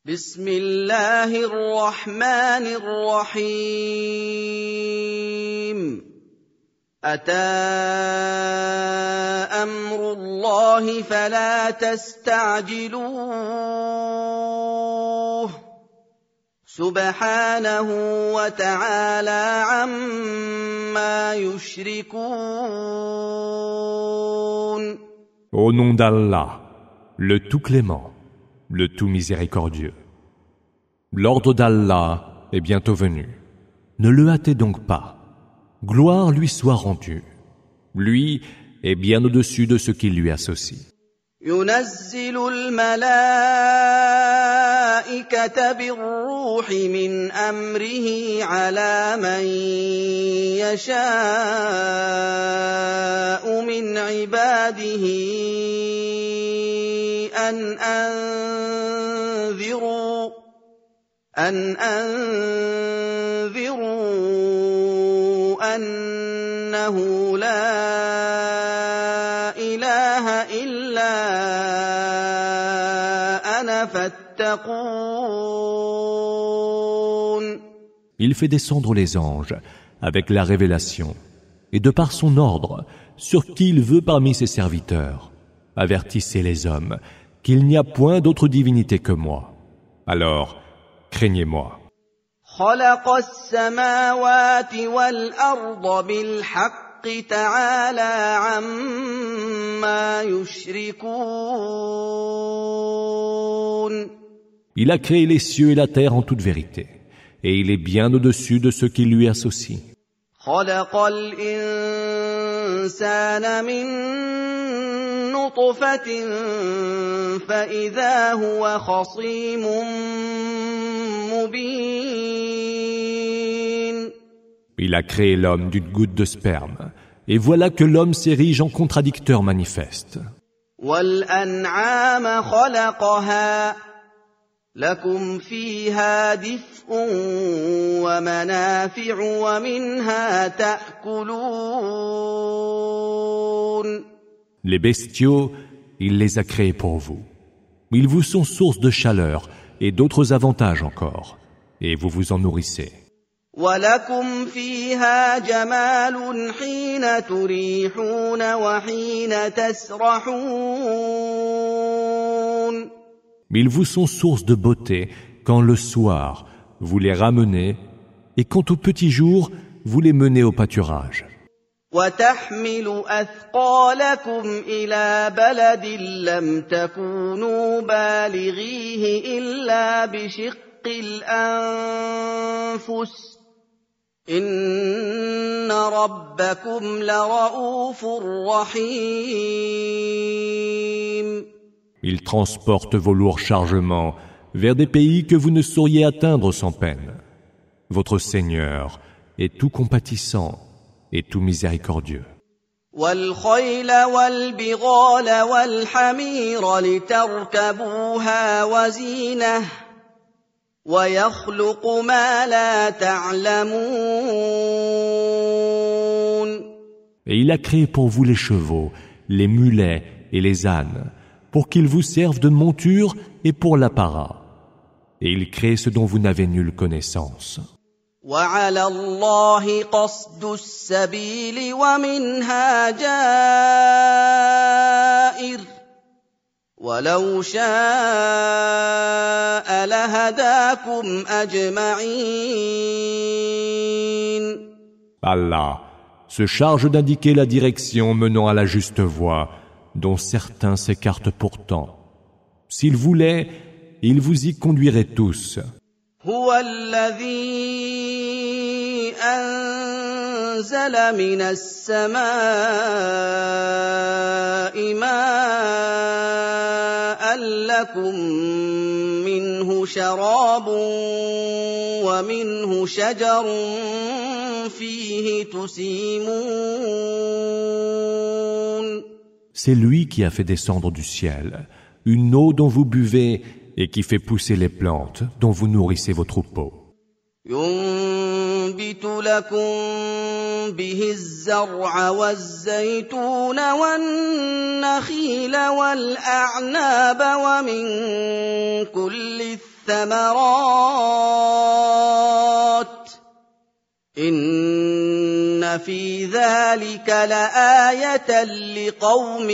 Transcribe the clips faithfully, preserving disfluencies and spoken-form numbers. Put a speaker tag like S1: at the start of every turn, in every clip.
S1: بسم الله الرحمن الرحيم أتى أمر الله فلا تستعجلوه سبحانه وتعالى عما يشركون.
S2: Au nom d'Allah, le tout clément, le tout miséricordieux. L'ordre d'Allah est bientôt venu. Ne le hâtez donc pas. Gloire lui soit rendue. Lui est bien au-dessus de ce qui lui associe.
S1: ينزل الملائكة بالروح من أمره على من يشاء من عباده أن أنذروا أن أنذروا أنه لا إله إلا أنا فاتقون.
S2: Il fait descendre les anges avec la révélation et de par son ordre sur qui il veut parmi ses serviteurs. Avertissez les hommes qu'il n'y a point d'autre divinité que moi. Alors, craignez-moi.
S1: خلق السماوات والأرض بالحق تعالى عما يشركون.
S2: Il a créé les cieux et la terre en toute vérité, et il est bien au-dessus de ce qui lui associe.
S1: خلق الإنسان من نطفة فإذا هو خصيم مبين.
S2: Il a créé l'homme d'une goutte de sperme, et voilà que l'homme s'érige en contradicteur manifeste.
S1: والأنعام خلقها لكم فيها دفء ومنافع ومنها تأكلون.
S2: Les bestiaux, il les a créés pour vous. Ils vous sont source de chaleur et d'autres avantages encore, et vous vous en nourrissez.
S1: وَلَكُمْ فِيهَا جَمَالٌ حِينَ تُرِيحُونَ وَحِينَ تَسْرَحُونَ.
S2: Ils vous sont source de beauté quand le soir vous les ramenez et quand au petit jour vous les menez au pâturage.
S1: وَتَحْمِلُ أَثْقَالَكُمْ إِلَى بَلَدٍ لَّمْ تَكُونُوا بَالِغِيهِ إِلَّا بِشِقِّ الْأَنفُسِ إِنَّ رَبَّكُمْ لَرَءُوفٌ رَّحِيمٌ.
S2: Ils transportent vos lourds chargements vers des pays que vous ne sauriez atteindre sans peine. Votre Seigneur est tout compatissant et tout miséricordieux.
S1: وَالْخَيْلَ وَالْبِغَالَ وَالْحَمِيرَ لِتَرْكَبُوهَا وَزِينَةً وَيَخْلُقُ مَا لَا تَعْلَمُونَ.
S2: Et il a créé pour vous les chevaux, les mulets et les ânes, pour qu'ils vous servent de monture et pour l'apparat. Et il crée ce dont vous n'avez nulle connaissance.
S1: وَعَلَى اللَّهِ قَصْدُ السَّبِيلِ وَمِنْهَا جَائِرٌ وَلَوْ شَاءَ لَهَدَاكُمْ أَجْمَعِينَ.
S2: Allah se charge d'indiquer la direction menant à la juste voie, dont certains s'écartent pourtant. S'il voulait, il vous y conduirait tous.
S1: هو الذي أنزل من السماء ماء لكم منه شراب ومنه شجر فيه تسيمون.
S2: C'est lui qui a fait descendre du ciel une eau dont vous buvez et qui fait pousser les plantes dont vous nourrissez vos troupeaux.
S1: ينبت لكم به الزرع والزيتون والنخيل والأعناب ومن كل الثمرات إن في ذلك لآية لقوم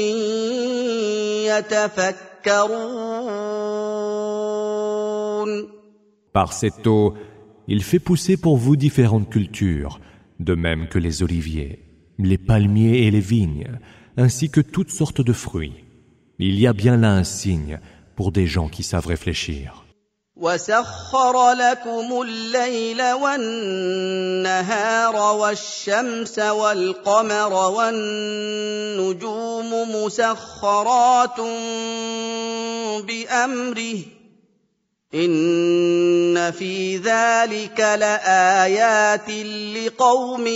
S1: يتفكرون.
S2: Par cette eau, il fait pousser pour vous différentes cultures, de même que les oliviers, les palmiers et les vignes, ainsi que toutes sortes de fruits. Il y a bien là un signe pour des gens qui savent réfléchir.
S1: وَسَخَّرَ لَكُمُ اللَّيْلَ وَالنَّهَارَ وَالشَّمْسَ وَالْقَمَرَ وَالنُّجُومُ مُسَخَّرَاتٌ بِأَمْرِهِ إِنَّ فِي ذَلِكَ لَآيَاتٍ لِقَوْمٍ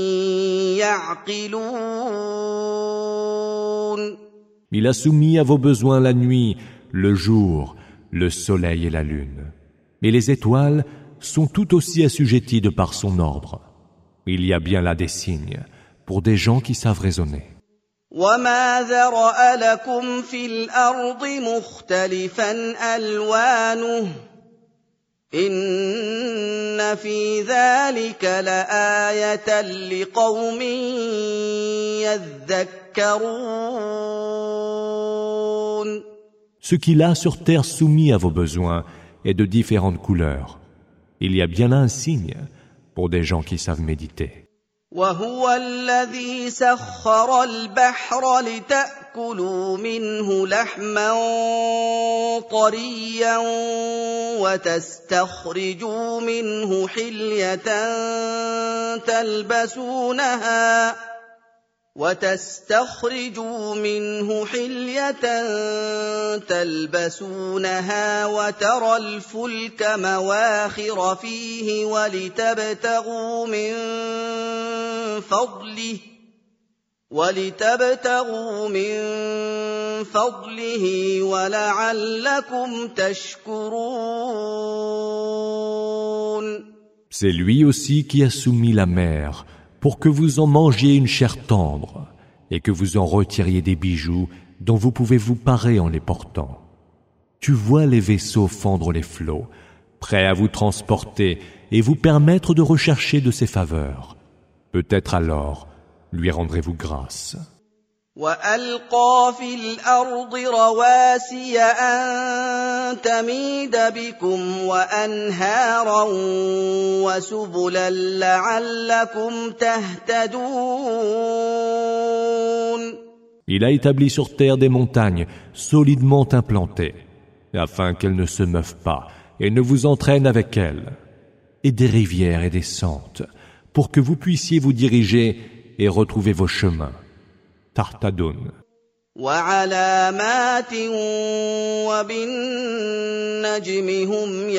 S1: يَعْقِلُونَ.
S2: Il a soumis à vos besoins la nuit, le jour, le soleil et la lune. Et les étoiles sont tout aussi assujetties de par son ordre. Il y a bien là des signes pour des gens qui savent raisonner.
S1: وَمَا ذَرَأَ لَكُمْ فِي الْأَرْضِ مُخْتَلِفًا أَلْوَانُهُ إِنَّ فِي ذَلِكَ لَآيَةً لِقَوْمٍ يَذَّكَّرُونَ.
S2: Ce qu'il a sur terre soumis à vos besoins est de différentes couleurs. Il y a bien là un signe pour des gens qui savent méditer.
S1: وَهُوَ الَّذِي سَخَّرَ الْبَحْرَ لِتَأْكُلُوا مِنْهُ لَحْمًا طَرِيًّا وَتَسْتَخْرِجُوا مِنْهُ حِلْيَةً تَلْبَسُونَهَا وَتَسْتَخْرِجُوا مِنْهُ حِلْيَةً تَلْبَسُونَهَا وَتَرَى الْفُلْكَ مَوَاخِرَ فِيهِ وَلِتَبْتَغُوا مِنْ فَضْلِهِ وَلِتَبْتَغُوا مِنْ فَضْلِهِ وَلَعَلَّكُمْ تَشْكُرُونَ.
S2: C'est lui aussi qui a soumis la mer pour que vous en mangiez une chair tendre et que vous en retiriez des bijoux dont vous pouvez vous parer en les portant. Tu vois les vaisseaux fendre les flots, prêts à vous transporter et vous permettre de rechercher de ses faveurs. Peut-être alors lui rendrez-vous grâce.
S1: وَأَلْقَى فِي الْأَرْضِ رَوَاسِيَ أَن تَمِيدَ بِكُمْ وَأَنْهَارًا وَسُبُلًا لَعَلَّكُمْ تَهْتَدُونَ.
S2: Il a établi sur terre des montagnes solidement implantées, afin qu'elles ne se meuvent pas et ne vous entraînent avec elles, et des rivières et des sentes, pour que vous puissiez vous diriger et retrouver vos chemins. تهتدون.
S1: وَعَلَامَاتٍ وَبِالنَّجْمِ هُمْ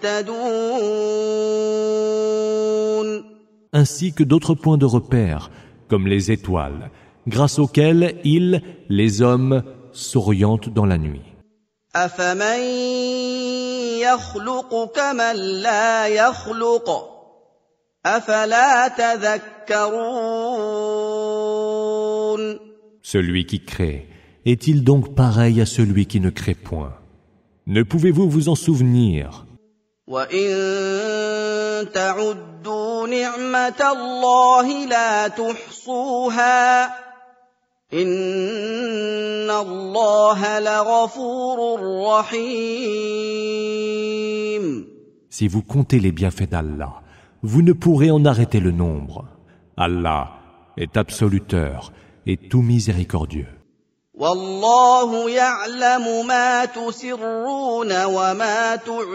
S1: يَهْتَدُونَ.
S2: Ainsi que d'autres points de repère, comme les étoiles, grâce auxquels ils, les hommes, s'orientent dans la nuit.
S1: أَفَمَن يَخْلُقُ كَمَن لَّا يَخْلُقُ أَفَلَا تَذَكَّرُونَ.
S2: Celui qui crée, est-il donc pareil à celui qui ne crée point? Ne pouvez-vous vous en souvenir?
S1: وَإِن تَعُدُّوا نِعْمَةَ اللَّهِ لَا تُحْصُوهَا إِنَّ اللَّهَ لَغَفُورٌ رَّحِيمٌ.
S2: Si vous comptez les bienfaits d'Allah, vous ne pourrez en arrêter le nombre. Allah est absoluteur et tout miséricordieux.
S1: وَاللَّهُ يَعْلَمُ مَا تُسِرُّونَ وَمَا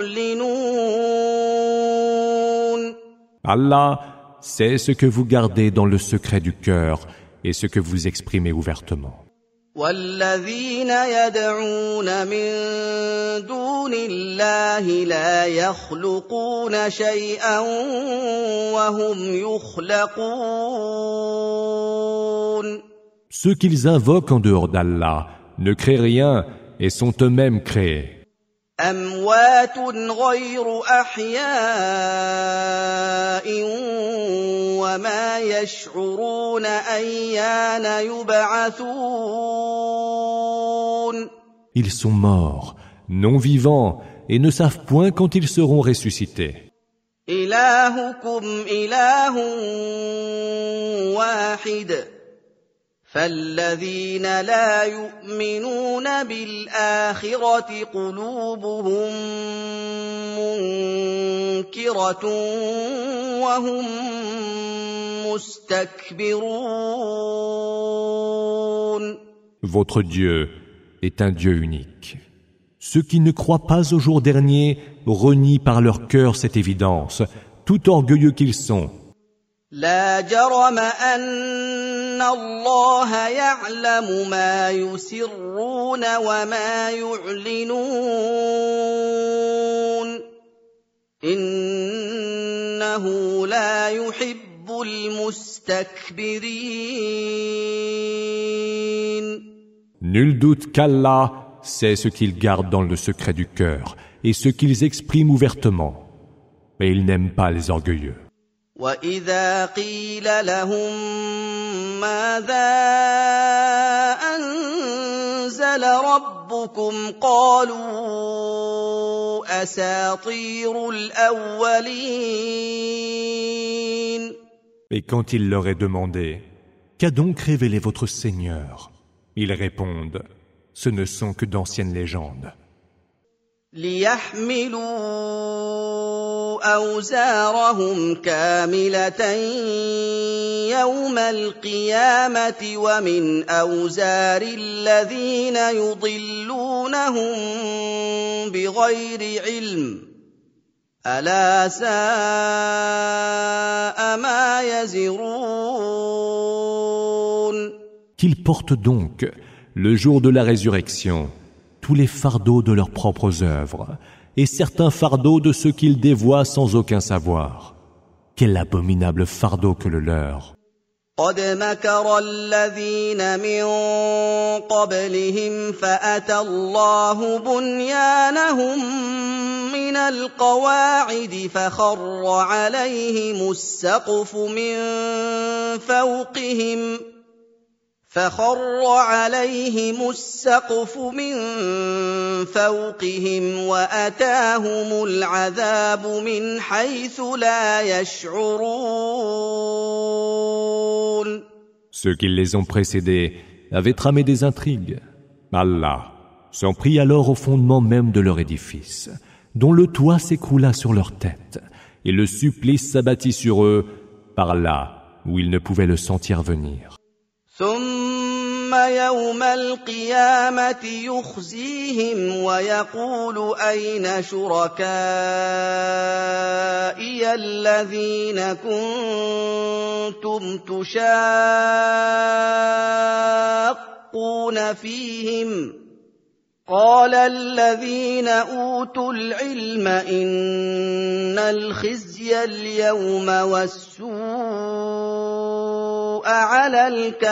S1: تُعْلِنُونَ.
S2: Allah sait ce que vous gardez dans le secret du cœur et ce que vous exprimez ouvertement.
S1: وَالَّذِينَ يَدْعُونَ مِن دُونِ اللَّهِ لَا يَخْلُقُونَ شَيْئًا وَهُمْ يُخْلَقُونَ.
S2: Ceux qu'ils invoquent en dehors d'Allah ne créent rien et sont eux-mêmes créés.
S1: أَمْوَاتٌ غَيْرُ أَحْيَاءٍ وَمَا يَشْعُرُونَ أَيَّانَ يُبْعَثُونَ.
S2: Ils sont morts, non vivants, et ne savent point quand ils seront ressuscités.
S1: إلهكم إله واحد فالذين لا يؤمنون بالآخرة قلوبهم منكرة وهم مستكبرون.
S2: Votre Dieu est un Dieu unique. Ceux qui ne croient pas au jour dernier renient par leur cœur cette évidence, tout orgueilleux qu'ils sont.
S1: لا جرم أن الله يعلم ما يسرون وما يعلنون إنه لا يحب المستكبرين.
S2: Nul doute qu'Allah sait ce qu'ils gardent dans le secret du cœur et ce qu'ils expriment ouvertement, mais il n'aime pas les orgueilleux.
S1: وَإِذَا قِيلَ لَهُم مَّاذَا أَنزَلَ رَبُّكُمْ قَالُوا أَسَاطِيرُ الْأَوَّلِينَ.
S2: Et quand il leur est demandé « Qu'a donc révélé votre Seigneur ?» Ils répondent « Ce ne sont que d'anciennes légendes. »
S1: لِيَحْمِلُوا أَوْزَارَهُمْ كَامِلَةً يَوْمَ الْقِيَامَةِ وَمِنْ أَوْزَارِ الَّذِينَ يُضِلُّونَهُم بِغَيْرِ عِلْمٍ أَلَا سَاءَ مَا يَزِرُونَ.
S2: Qu'ils portent donc, le jour de la résurrection, tous les fardeaux de leurs propres œuvres, et certains fardeaux de ceux qu'ils dévoient sans aucun savoir. Quel abominable fardeau que le leur.
S1: قد مكر الذين من قبلهم فأتى الله بنيانهم من القواعد فخر عليهم السقف من فوقهم فخر عليهم السقف من فوقهم وأتاهم العذاب من حيث لا يشعرون.
S2: Ceux qui les ont précédés avaient tramé des intrigues. Allah s'en prit alors au fondement même de leur édifice, dont le toit s'écroula sur leur tête, et le supplice s'abattit sur eux par là où ils ne pouvaient le sentir venir.
S1: ثم يوم القيامة يخزيهم ويقول أين شركائي الذين كنتم تشاقون فيهم قال الذين أوتوا العلم إن الخزي اليوم والسوء على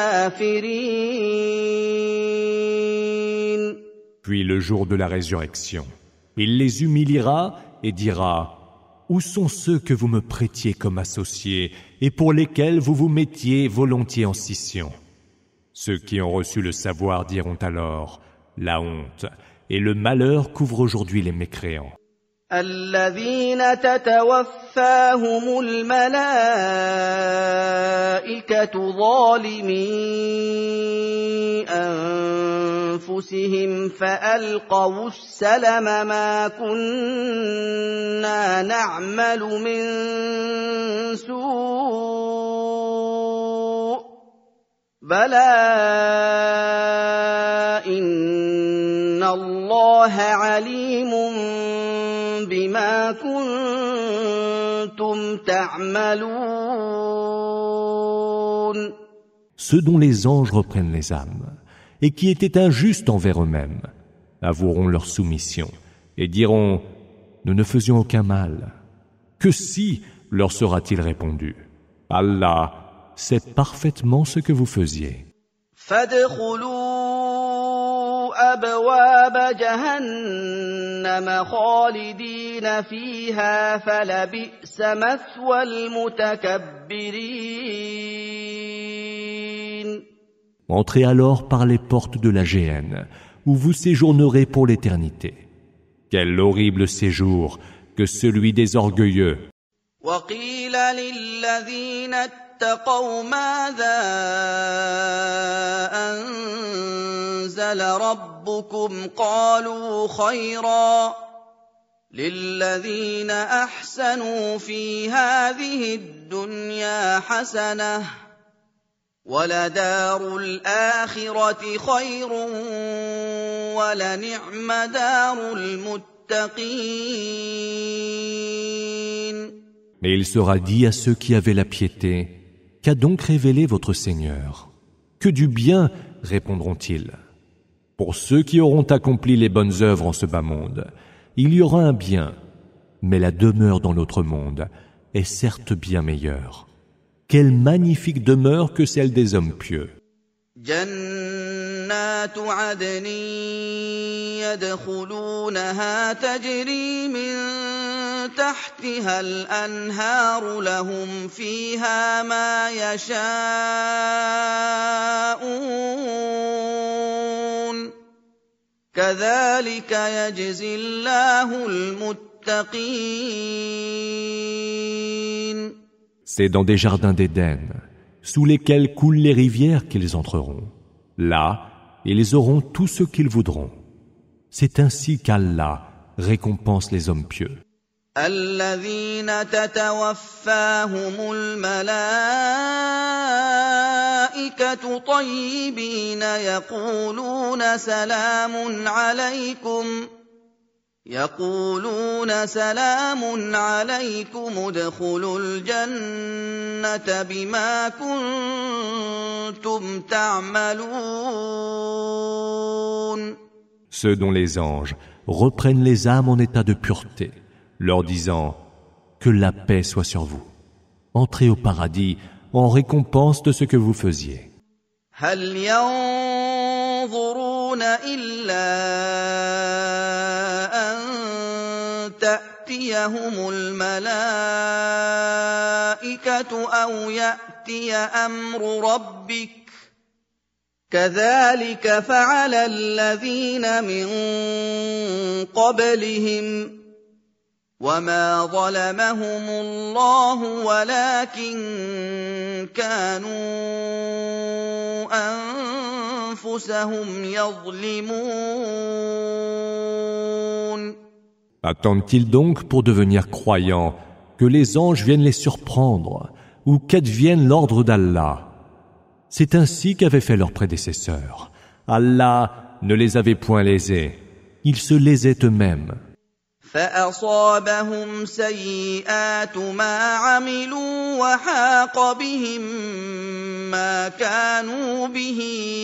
S1: الكافرين.
S2: Puis le jour de la résurrection, il les humiliera et dira « Où sont ceux que vous me prêtiez comme associés et pour lesquels vous vous mettiez volontiers en scission ?» Ceux qui ont reçu le savoir diront alors « La honte et le malheur couvrent aujourd'hui les mécréants. »
S1: الذين تتوفاهم الملائكة ظالمي أنفسهم فألقوا السلم ما كنا نعمل من سوء بلى إن الله عليم بما كنتم تعملون.
S2: Ceux dont les anges reprennent les âmes et qui étaient injustes envers eux-mêmes avoueront leur soumission et diront « Nous ne faisions aucun mal. » Que si, leur sera-t-il répondu, Allah sait parfaitement ce que vous faisiez.
S1: أبواب جهنم خالدين فيها فلبئس مثوى المتكبرين.
S2: Entrez alors par les portes de la géhenne, où vous séjournerez pour l'éternité. Quel horrible séjour que celui des orgueilleux.
S1: وقيل للذين اتقوا ماذا أنزل ربكم قالوا خيرا للذين أحسنوا في هذه الدنيا حسنة ولدار الآخرة خير ولنعم دار المتقين.
S2: Mais il sera dit à ceux qui avaient la piété, qu'a donc révélé votre Seigneur? Que du bien, répondront-ils. Pour ceux qui auront accompli les bonnes œuvres en ce bas monde, il y aura un bien, mais la demeure dans l'autre monde est certes bien meilleure. Quelle magnifique demeure que celle des hommes pieux.
S1: جنات عدن يدخلونها تجري من تحتها الأنهار لهم فيها ما يشاءون كذلك يجزي الله المتقين.
S2: C'est dans des jardins d'Éden, sous lesquels coulent les rivières qu'ils entreront. Là, ils auront tout ce qu'ils voudront. C'est ainsi qu'Allah récompense les hommes pieux.
S1: الذين تتوفاهم الملائكة طيبين يقولون سلام عليكم يقولون سلام عليكم ادخلوا الجنة بما كنتم تعملون.
S2: Ceux dont les anges reprennent les âmes en état de pureté, leur disant que la paix soit sur vous. Entrez au paradis en récompense de ce que vous faisiez.
S1: هل ينظرون إلا أن تأتيهم الملائكة أو يأتي أمر ربك كذلك فعل الذين من قبلهم وما ظلمهم الله ولكن كانوا أنفسهم يظلمون.
S2: Attendent-ils donc pour devenir croyants que les anges viennent les surprendre ou qu'advienne l'ordre d'Allah? C'est ainsi qu'avaient fait leurs prédécesseurs. Allah ne les avait point lésés, ils se lésaient eux-mêmes.
S1: فأصابهم سيئات ما عملوا وحاق بهم ما كانوا به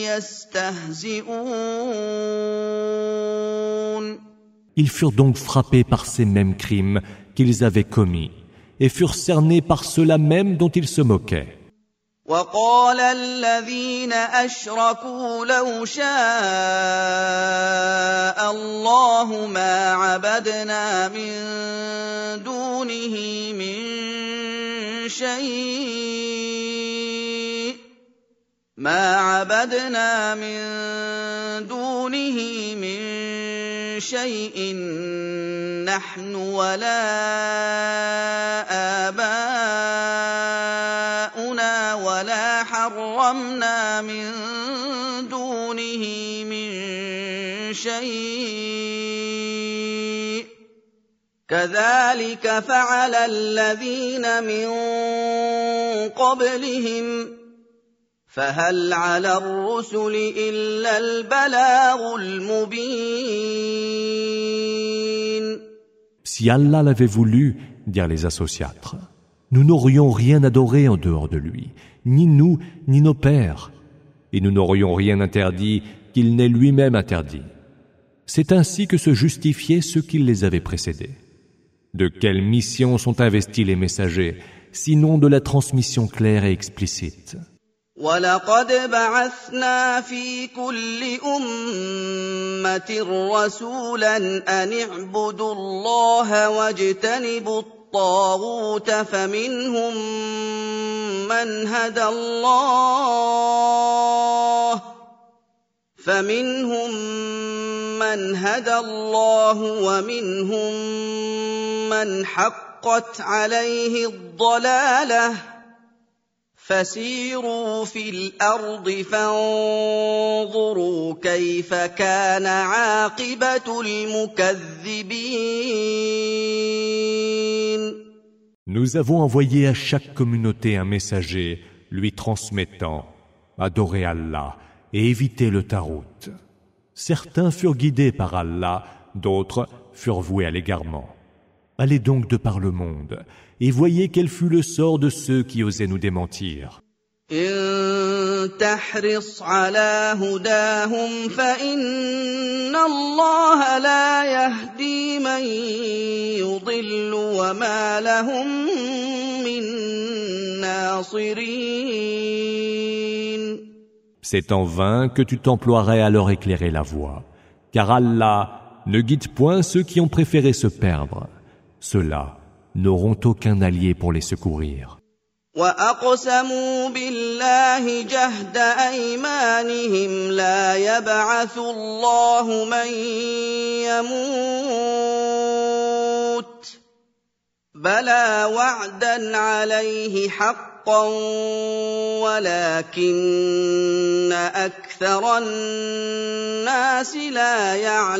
S1: يستهزئون.
S2: Ils furent donc frappés par ces mêmes crimes qu'ils avaient commis et furent cernés par ceux-là même dont ils se moquaient.
S1: وقال الذين أشركوا لو شاء الله ما عبدنا من دونه من شيء ما عبدنا من دونه من شيء نحن ولا آباؤنا ولا حرمنا من دونه من شيء كذلك فعل الذين من قبلهم فهل على الرسل إلا البلاغ المبين.
S2: Si Allah l'avait voulu, dirent les associatres, nous n'aurions rien adoré en dehors de lui, ni nous, ni nos pères, et nous n'aurions rien interdit qu'il n'ait lui-même interdit. C'est ainsi que se justifiaient ceux qui les avaient précédés. De quelle mission sont investis les messagers, sinon de la transmission claire et explicite?
S1: وَلَقَدْ بَعَثْنَا فِي كُلِّ أُمَّةٍ رَّسُولًا أَنِ اعْبُدُوا اللَّهَ وَاجْتَنِبُوا الطَّاغُوتَ فَمِنْهُم مَّنْ هَدَى اللَّهُ فمنهم من هدى الله ومنهم من حقت عليه الضلاله فسيروا في الارض فانظروا كيف كان عاقبه المكذبين.
S2: Nous avons envoyé à chaque communauté un messager lui transmettant « Adorez Allah et évitez le tarout ». Certains furent guidés par Allah, d'autres furent voués à l'égarement. Allez donc de par le monde et voyez quel fut le sort de ceux qui osaient nous démentir.
S1: إن تحرص على هداهم فإن الله لا يهدي من يضل وما لهم من ناصرين.
S2: C'est en vain que tu t'emploierais à leur éclairer la voie, car Allah ne guide point ceux qui ont préféré se perdre. Ceux-là n'auront aucun allié pour les secourir.
S1: وَأَقْسَمُوا بِاللَّهِ جَهْدَ أَيْمَانِهِمْ لَا يَبْعَثُ اللَّهُ مَن يَمُوتُ بَلَىٰ وَعْدًا عَلَيْهِ حَقًّا وَلَٰكِنَّ أَكْثَرَ النَّاسِ لَا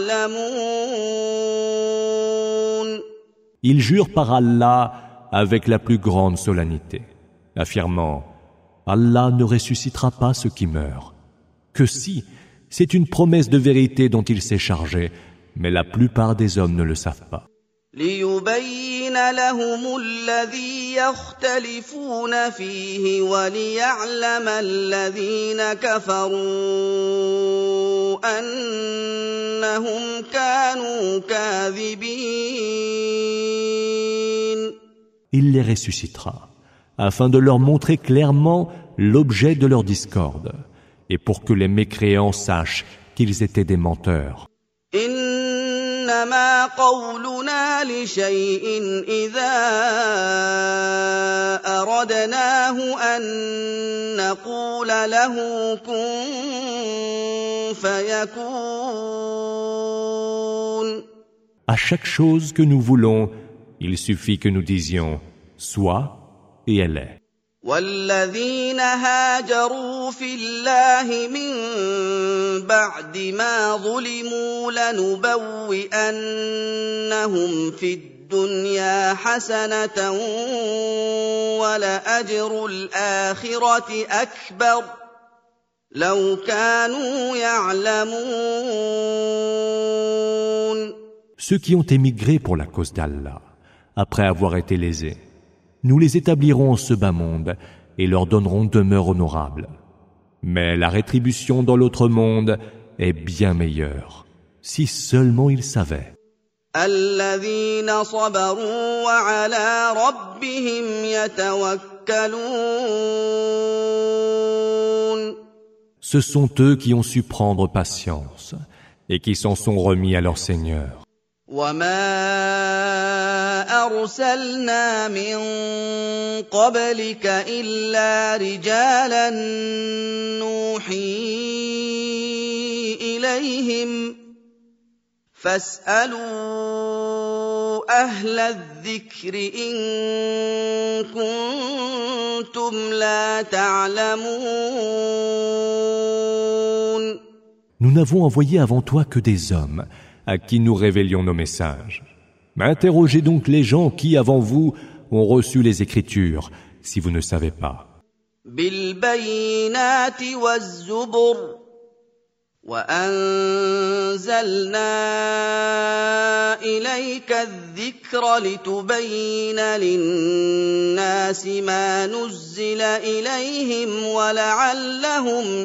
S1: يَعْلَمُونَ.
S2: Ils jurent par Allah avec la plus grande solennité, affirmant « Allah ne ressuscitera pas ceux qui meurent. » Que si, c'est une promesse de vérité dont il s'est chargé, mais la plupart des hommes ne le savent pas.
S1: لِيُبَيِّنَ لَهُمُ الَّذِي يَخْتَلِفُونَ فِيهِ وَلِيَعْلَمَ الَّذِينَ كَفَرُوا أَنَّهُمْ كَانُوا كَاذِبِينَ.
S2: Il les ressuscitera, afin de leur montrer clairement l'objet de leur discorde, et pour que les mécréants sachent qu'ils étaient des menteurs.
S1: إنما قولنا لشيء إذا أردناه أن نقول له كن فيكون.
S2: À chaque chose que nous voulons, il suffit que nous disions « sois » et elle est.
S1: وَالَّذِينَ هَاجَرُوا فِي اللَّهِ مِن بَعْدِ مَا ظُلِمُوا لَنُبَوِّئَنَّهُمْ فِي الدُّنْيَا حَسَنَةً وَلَأَجْرُ الْآخِرَةِ أَكْبَرُ لَوْ كَانُوا يَعْلَمُونَ.
S2: Ceux qui ont émigré pour la cause d'Allah, après avoir été lésés, nous les établirons en ce bas monde et leur donnerons demeure honorable. Mais la rétribution dans l'autre monde est bien meilleure, si seulement ils savaient.
S1: الذين صبروا وعلى ربهم يتوكلون.
S2: Ce sont eux qui ont su prendre patience et qui s'en sont remis à leur Seigneur.
S1: وما أرسلنا من قبلك إلا رجالا نوحي إليهم فاسألوا أهل الذكر إن كنتم لا تعلمون.
S2: Nous n'avons envoyé avant toi que des hommes à qui nous révélions nos messages. Interrogez donc les gens qui, avant vous, ont reçu les Écritures, si vous ne savez pas.
S1: بِالْبَيِّنَاتِ وَالزُّبُرِ وَأَنزَلْنَا إِلَيْكَ الذِّكْرَ لِتُبَيِّنَ لِلنَّاسِ مَا نُزِّلَ إِلَيْهِمْ وَلَعَلَّهُمْ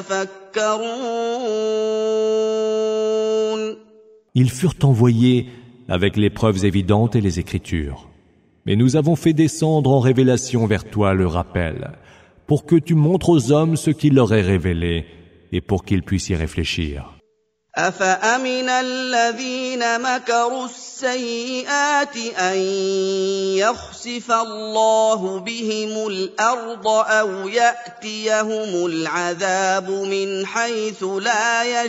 S1: يَتَفَكَّرُونَ.
S2: Ils furent envoyés avec les preuves évidentes et les Écritures. Mais nous avons fait descendre en révélation vers toi le rappel, pour que tu montres aux hommes ce qu'il leur est révélé, et pour qu'ils puissent y réfléchir.
S1: أفأمن الذين مكروا السيئات أن يخسف الله بهم الأرض أو يأتيهم العذاب من حيث لا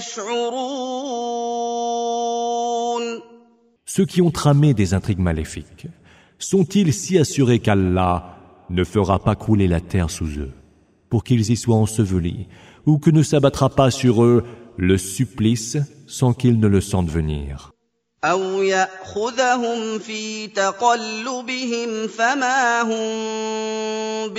S1: يشعرون.
S2: Ceux qui ont tramé des intrigues maléfiques, sont-ils si assurés qu'Allah ne fera pas couler la terre sous eux, pour qu'ils y soient ensevelis, ou que ne s'abattra pas sur eux le supplice sans qu'ils ne le sentent venir?
S1: أَوْ يَأْخُذَهُمْ فِي تَقَلُّبِهِمْ فَمَا هُمْ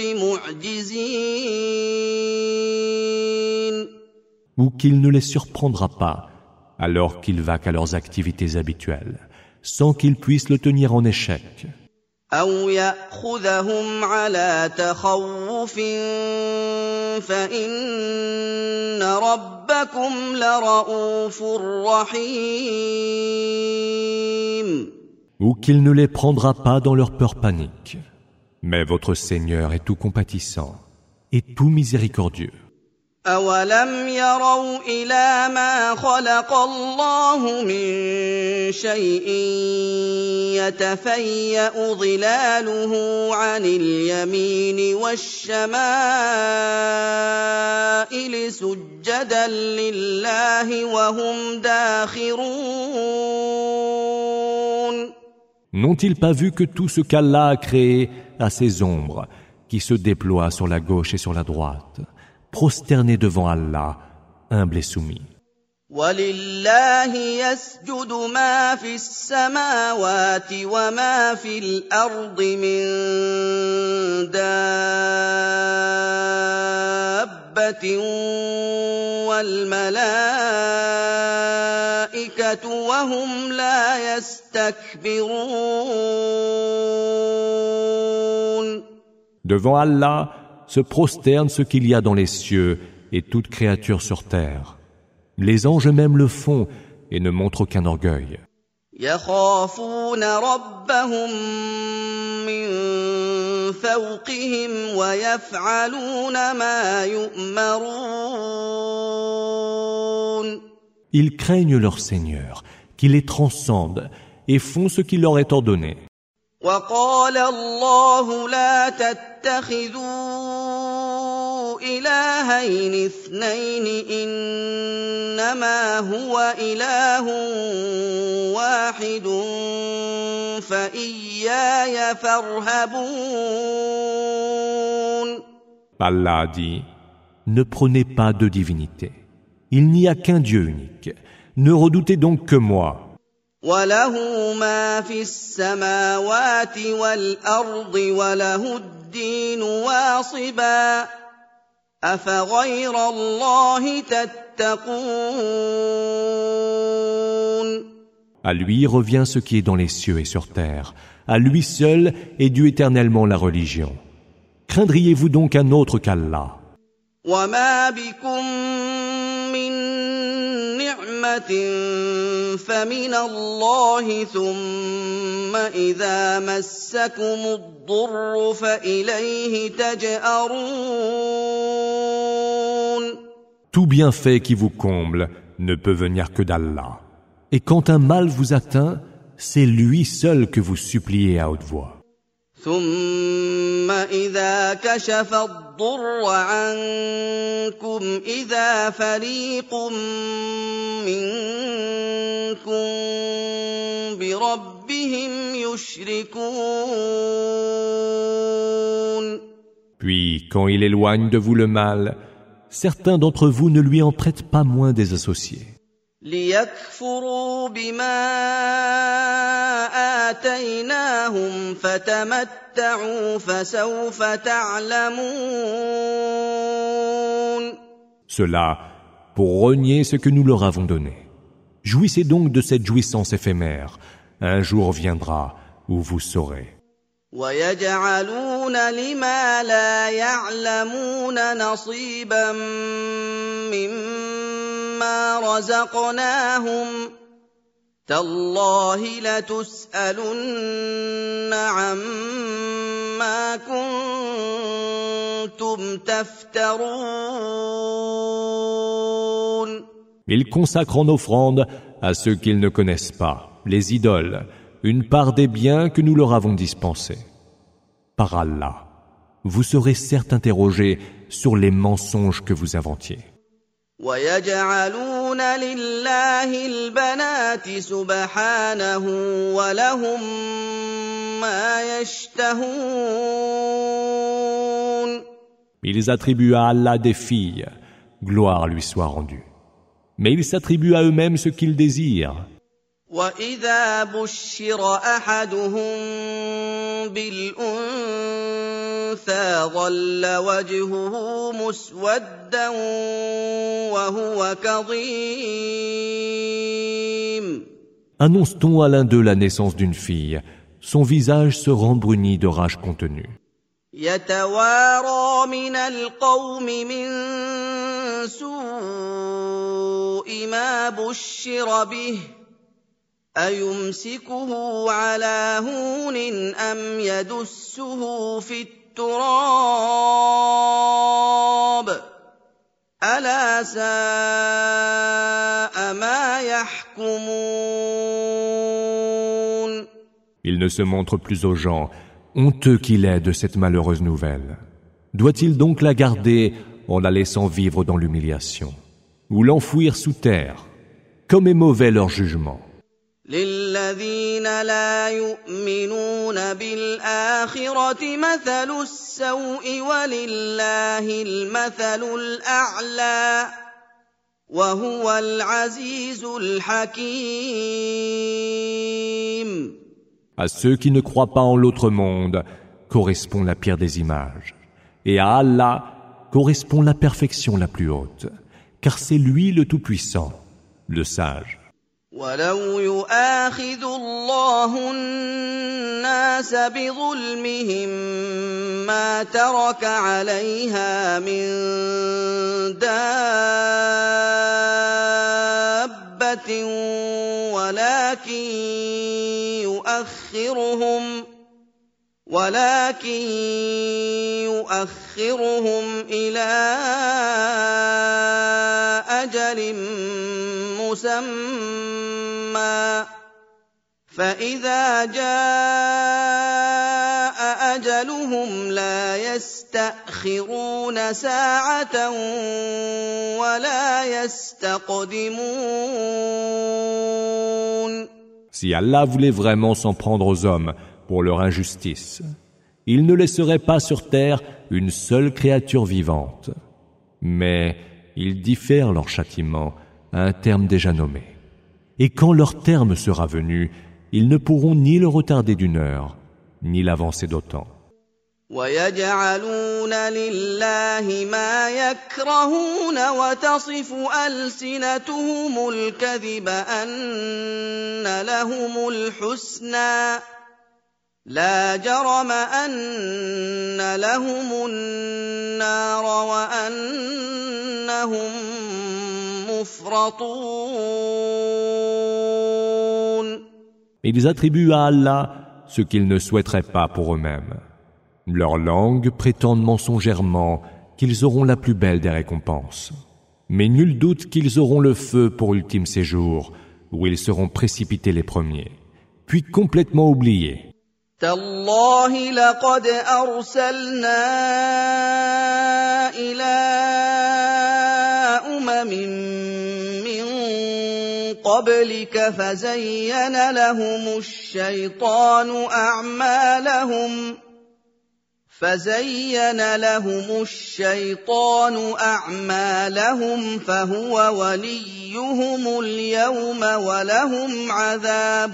S1: بِمُعْجِزِينَ.
S2: Ou qu'il ne les surprendra pas alors qu'ils vaquent à leurs activités habituelles, sans qu'ils puissent le tenir en échec.
S1: أَوْ يَأْخُذَهُمْ عَلَىٰ تَخَوُّفٍ فَإِنَّ رَبَّكُمْ لَرَءُوفٌ رَّحِيمٌ.
S2: Ou qu'il ne les prendra pas dans leur peur panique. Mais votre Seigneur est tout compatissant et tout miséricordieux.
S1: أَوَلَمْ يَرَوْا إِلَىٰ مَا خَلَقَ اللَّهُ مِن شَيْءٍ يَتَفَيَّأُ ظِلَالُهُ عَنِ الْيَمِينِ وَالشَّمَائِلِ سُجَّدًا لِّلَّهِ وَهُمْ دَاخِرُونَ.
S2: N'ont-ils pas vu que tout ce qu'Allah a créé a ses ombres, qui se déploient sur la gauche et sur la droite, prosternés devant Allah, humbles et soumis?
S1: وَلِلَّهِ يَسْجُدُ مَا فِي السَّمَاوَاتِ وَمَا فِي الْأَرْضِ مِن دَابَّةٍ وَالْمَلَائِكَةُ وَهُمْ لَا يَسْتَكْبِرُونَ.
S2: Devant Allah se prosterne ce qu'il y a dans les cieux et toute créature sur terre. Les anges eux-mêmes le font et ne montrent aucun orgueil.
S1: يَخَافُونَ رَبَّهُم مِّن فَوْقِهِمْ وَيَفْعَلُونَ مَا يُؤْمَرُونَ.
S2: Ils craignent leur Seigneur, qui les transcende, et font ce qui leur est ordonné.
S1: وَقَالَ اللَّهُ لَا تَتَّخِذُوا إِلَٰهَيْنِ اثْنَيْنِ إِنَّمَا هُوَ إِلَٰهٌ وَاحِدٌ فَإِيَّايَ فَارْهَبُونِ.
S2: Allah dit, ne prenez pas de divinité. Il n'y a qu'un Dieu unique. Ne redoutez donc que moi.
S1: وَلَهُ مَا فِي السَّمَاوَاتِ وَالْأَرْضِ وَلَهُ الدِّينُ وَاصِبًا أَفَغَيْرَ اللَّهِ تَتَّقُونَ.
S2: À lui revient ce qui est dans les cieux et sur terre. À lui seul est due éternellement la religion. Craindriez-vous donc un autre qu'Allah?
S1: وَمَا بِكُم مِّن نِّعْمَةٍ فَمِنَ اللَّهِ ثُمَّ إِذَا مَسَّكُمُ الضُّرُّ فَإِلَيْهِ تَجْأَرُونَ.
S2: Tout bienfait qui vous comble ne peut venir que d'Allah. Et quand un mal vous atteint, c'est lui seul que vous suppliez à haute voix.
S1: ثُمَّ إِذَا كَشَفَ الضُّرَّ عَنكُمْ إِذَا فَرِيقٌ مِّنكُم بِرَبِّهِمْ يُشْرِكُونَ.
S2: Puis, quand il éloigne de vous le mal, certains d'entre vous ne lui en prêtent pas moins des associés.
S1: لِيَكْفُرُوا بِمَا آتَيْنَاهُمْ فَتَمَتَّعُوا فَسَوْفَ تَعْلَمُونَ.
S2: Cela pour renier ce que nous leur avons donné. Jouissez donc de cette jouissance éphémère. Un jour viendra où vous saurez.
S1: وَيَجْعَلُونَ لِمَا لَا يَعْلَمُونَ نَصِيبًا مِّمَّا رَزَقْنَاهُمْ تَاللَّهِ لَتُسْأَلُنَّ عَمَّا كُنتُمْ تَفْتَرُونَ.
S2: Ils consacrent en offrande à ceux qu'ils ne connaissent pas, les idoles, une part des biens que nous leur avons dispensés. Par Allah, vous serez certes interrogés sur les mensonges que vous inventiez.
S1: وَيَجْعَلُونَ لِلَّهِ الْبَنَاتِ سُبْحَانَهُ وَلَهُم مَّا يَشْتَهُونَ.
S2: Ils attribuent à Allah des filles, gloire lui soit rendue. Mais ils s'attribuent à eux-mêmes ce qu'ils désirent.
S1: وَإِذَا بُشِّرَ أَحَدُهُم بِالْأُنثَىٰ ظَلَّ وَجْهُهُ مُسْوَدًّا وَهُوَ كَظِيمٌ.
S2: Annonce-t-on à l'un d'eux la naissance d'une fille, son visage se rembrunit de rage contenue.
S1: يَتَوَارَىٰ مِنَ الْقَوْمِ مِن سُوءِ مَا بُشِّرَ بِهِ أَيُمْسِكُهُ عَلَىٰ هُونٍ أَمْ يَدُسُّهُ فِي التُّرَابِ أَلَا سَاءَ مَا يَحْكُمُونَ.
S2: Il ne se montre plus aux gens, honteux qu'il est de cette malheureuse nouvelle. Doit-il donc la garder en la laissant vivre dans l'humiliation, ou l'enfouir sous terre? Comme est mauvais leur jugement.
S1: لِلَّذِينَ لَا يُؤْمِنُونَ بِالْآخِرَةِ مَثَلُ السَّوْءِ وَلِلَّهِ الْمَثَلُ الْأَعْلَىٰ وَهُوَ الْعَزِيزُ الْحَكِيمُ.
S2: À ceux qui ne croient pas en l'autre monde correspond la pire des images, et à Allah correspond la perfection la plus haute, car c'est lui le Tout-Puissant, le Sage.
S1: وَلَوْ يُؤَاخِذُ اللَّهُ النَّاسَ بِظُلْمِهِم مَّا تَرَكَ عَلَيْهَا مِن دَابَّةٍ وَلَٰكِن يُؤَخِّرُهُمْ وَلَٰكِن يُؤَخِّرُهُمْ إِلَىٰ أَجَلٍ مُّسَمًّى فَإِذَا جَاءَ أَجَلُهُمْ لَا يَسْتَأْخِرُونَ سَاعَةً وَلَا يَسْتَقْدِمُونَ.
S2: Si Allah voulait vraiment s'en prendre aux hommes pour leur injustice, il ne laisserait pas sur terre une seule créature vivante. Mais ils diffèrent leur châtiment à un terme déjà nommé. Et quand leur terme sera venu, ils ne pourront ni le retarder d'une heure, ni l'avancer d'autant.
S1: وَيَجْعَلُونَ لِلَّهِ مَا يَكْرَهُونَ وَتَصِفُ أَلْسِنَتُهُمُ الْكَذِبَ أَنَّ لَهُمُ الْحُسْنَىٰ لَا جَرَمَ أَنَّ لَهُمُ النَّارَ وَأَنَّهُم مُّفْرَطُونَ.
S2: Ils attribuent à Allah ce qu'ils ne souhaiteraient pas pour eux-mêmes. Leurs langues prétendent mensongèrement qu'ils auront la plus belle des récompenses. Mais nul doute qu'ils auront le feu pour ultime séjour, où ils seront précipités les premiers, puis complètement oubliés.
S1: تَاللَّهِ لَقَدْ أَرْسَلْنَا إِلَىٰ أُمَمٍ مِّن قَبْلِكَ فَزَيَّنَ لَهُمُ الشَّيْطَانُ أَعْمَالَهُمْ فَزَيَّنَ لَهُمُ الشَّيْطَانُ أَعْمَالَهُمْ فَهُوَ وَلِيُّهُمُ الْيَوْمَ وَلَهُمْ عَذَابٌ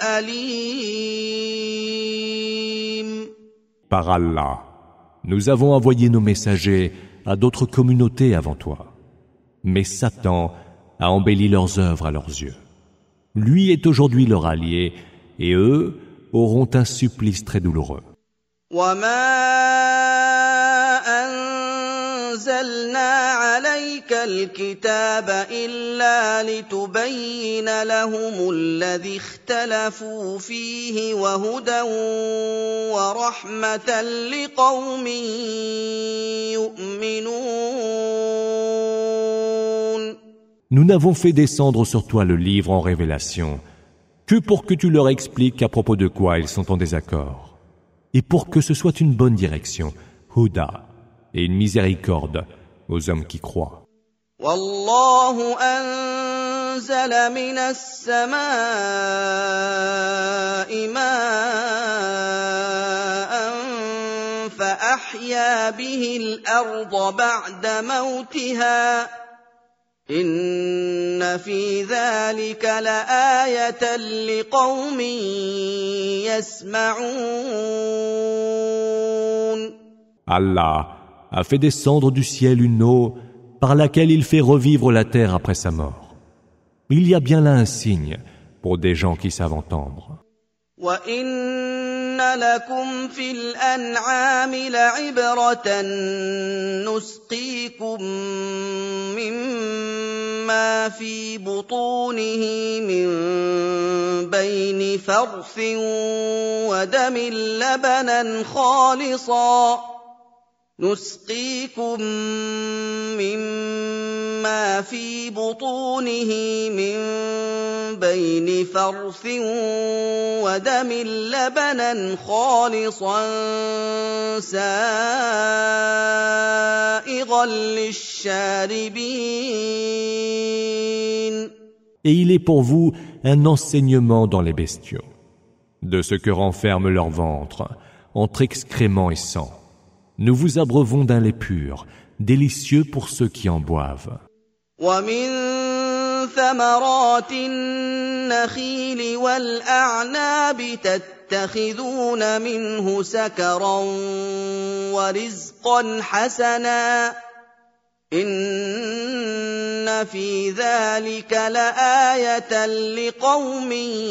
S1: أَلِيمٌ.
S2: Par Allah, nous avons envoyé nos messagers à d'autres communautés avant toi. Mais Satan a embelli leurs œuvres à leurs yeux. Lui est aujourd'hui leur allié, et eux auront un supplice très douloureux.
S1: وَمَا أَنزَلْنَا عَلَيْكَ الْكِتَابَ إِلَّا لِتُبَيِّنَ لَهُمُ الَّذِي اخْتَلَفُوا فِيهِ وَهُدًى وَرَحْمَةً لِقَوْمٍ يُؤْمِنُونَ.
S2: Nous n'avons fait descendre sur toi le livre en révélation que pour que tu leur expliques à propos de quoi ils sont en désaccord, et pour que ce soit une bonne direction, Huda, et une miséricorde aux hommes qui croient.
S1: والله أنزل من السماء ماء فأحيا به الأرض بعد موتها إن في ذلك لآية لقوم يسمعون.
S2: Allah a fait descendre du ciel une eau par laquelle il fait revivre la terre après sa mort. Il y a bien là un signe pour des gens qui savent entendre.
S1: وَإِنَّ لَكُمْ فِي الْأَنْعَامِ لَعِبْرَةً نُسْقِيكُم مِّمَّا فِي بُطُونِهِ مِن بَيْنِ فَرْثٍ وَدَمٍ لَّبَنًا خَالِصًا نسقيكم مما في بطونه من بين فرث ودم لبنا خالصا سائغا للشاربين.
S2: Et il est pour vous un enseignement dans les bestiaux, de ce que renferme leur ventre, entre excréments et sang. Nous vous abreuvons d'un lait pur, délicieux pour ceux qui en boivent.
S1: وَمِن ثَمَرَاتِ النَّخِيلِ وَالْأَعْنَابِ تَتَّخِذُونَ مِنْهُ سَكَرًا وَرِزْقًا حَسَنًا إِنَّ فِي ذَلِكَ لَآيَةً لِقَوْمٍ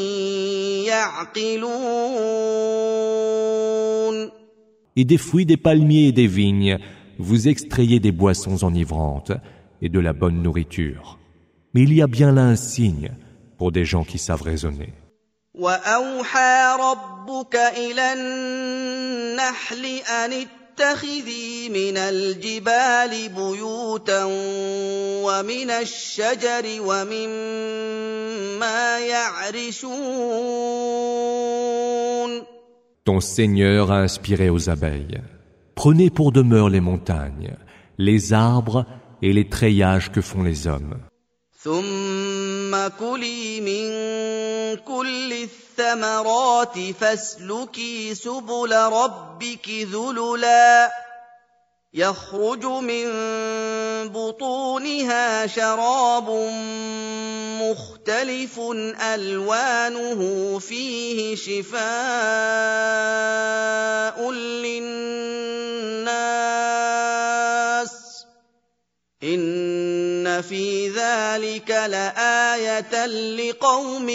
S1: يَعْقِلُونَ.
S2: Et des fruits des palmiers et des vignes, vous extrayez des boissons enivrantes et de la bonne nourriture. Mais il y a bien là un signe pour des gens qui savent raisonner.
S1: وَأَوْحَىٰ رَبُّكَ إِلَى النَّحْلِ أَنِ اتَّخِذِي مِنَ الْجِبَالِ بُيُوتًا وَمِنَ الشَّجَرِ وَمِمَّا يَعْرِشُونَ.
S2: Ton Seigneur a inspiré aux abeilles. Prenez pour demeure les montagnes, les arbres et les treillages que font les hommes.
S1: ثُمَّ كُلِي مِن كُلِّ الثَّمَرَاتِ فَاسْلُكِي سُبُلَ رَبِّكِ ذُلُلًا يَخْرُجُ مِن بُطُونِهَا شَرَابٌ مُخْتَلِفٌ أَلْوَانُهُ فِيهِ شِفَاءٌ لِّلنَّاسِ إِنَّ فِي ذَلِكَ لَآيَةً لِقَوْمٍ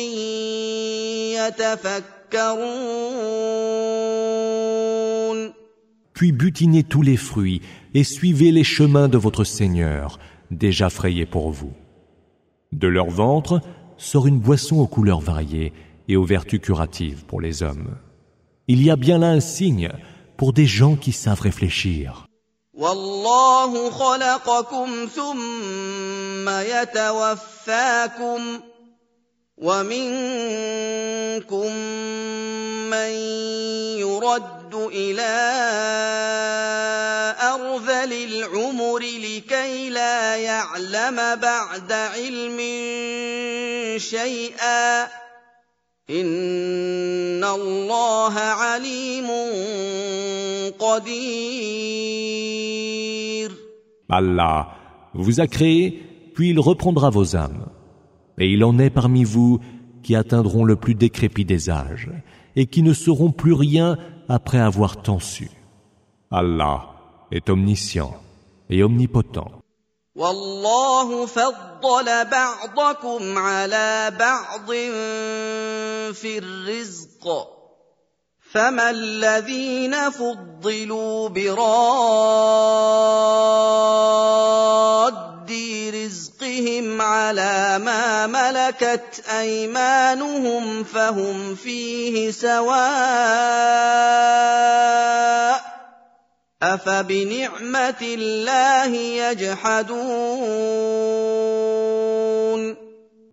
S1: يَتَفَكَّرُونَ.
S2: Puis butinez tous les fruits et suivez les chemins de votre Seigneur, déjà frayés pour vous. De leur ventre sort une boisson aux couleurs variées et aux vertus curatives pour les hommes. Il y a bien là un signe pour des gens qui savent réfléchir.
S1: وَاللَّهُ خَلَقَكُمْ ثُمَّ يَتَوَفَّاكُمْ وَمِنكُم مَّن يُرَدُّ إِلَىٰ أَرْذَلِ الْعُمُرِ لِكَيْ لَا يَعْلَمَ بَعْدَ عِلْمٍ شَيْئًا ۚ إِنَّ اللَّهَ عَلِيمٌ قَدِيرٌ.
S2: Allah vous a créé, puis il reprendra vos âmes. Et il en est parmi vous qui atteindront le plus décrépit des âges et qui ne sauront plus rien après avoir tant su. Allah est omniscient et omnipotent.
S1: وَاللَّهُ فَضَّلَ بَعْضَكُمْ عَلَىٰ بَعْضٍ فِي الرِّزْقِ ۚ فَمَا الَّذِينَ فُضِّلُوا بِرَادِّ رِزْقِهِمْ عَلَىٰ مَا مَلَكَتْ أَيْمَانُهُمْ فَهُمْ فِيهِ سَوَاءٌ ۚ أَفَبِنِعْمَةِ اللَّهِ يَجْحَدُونَ.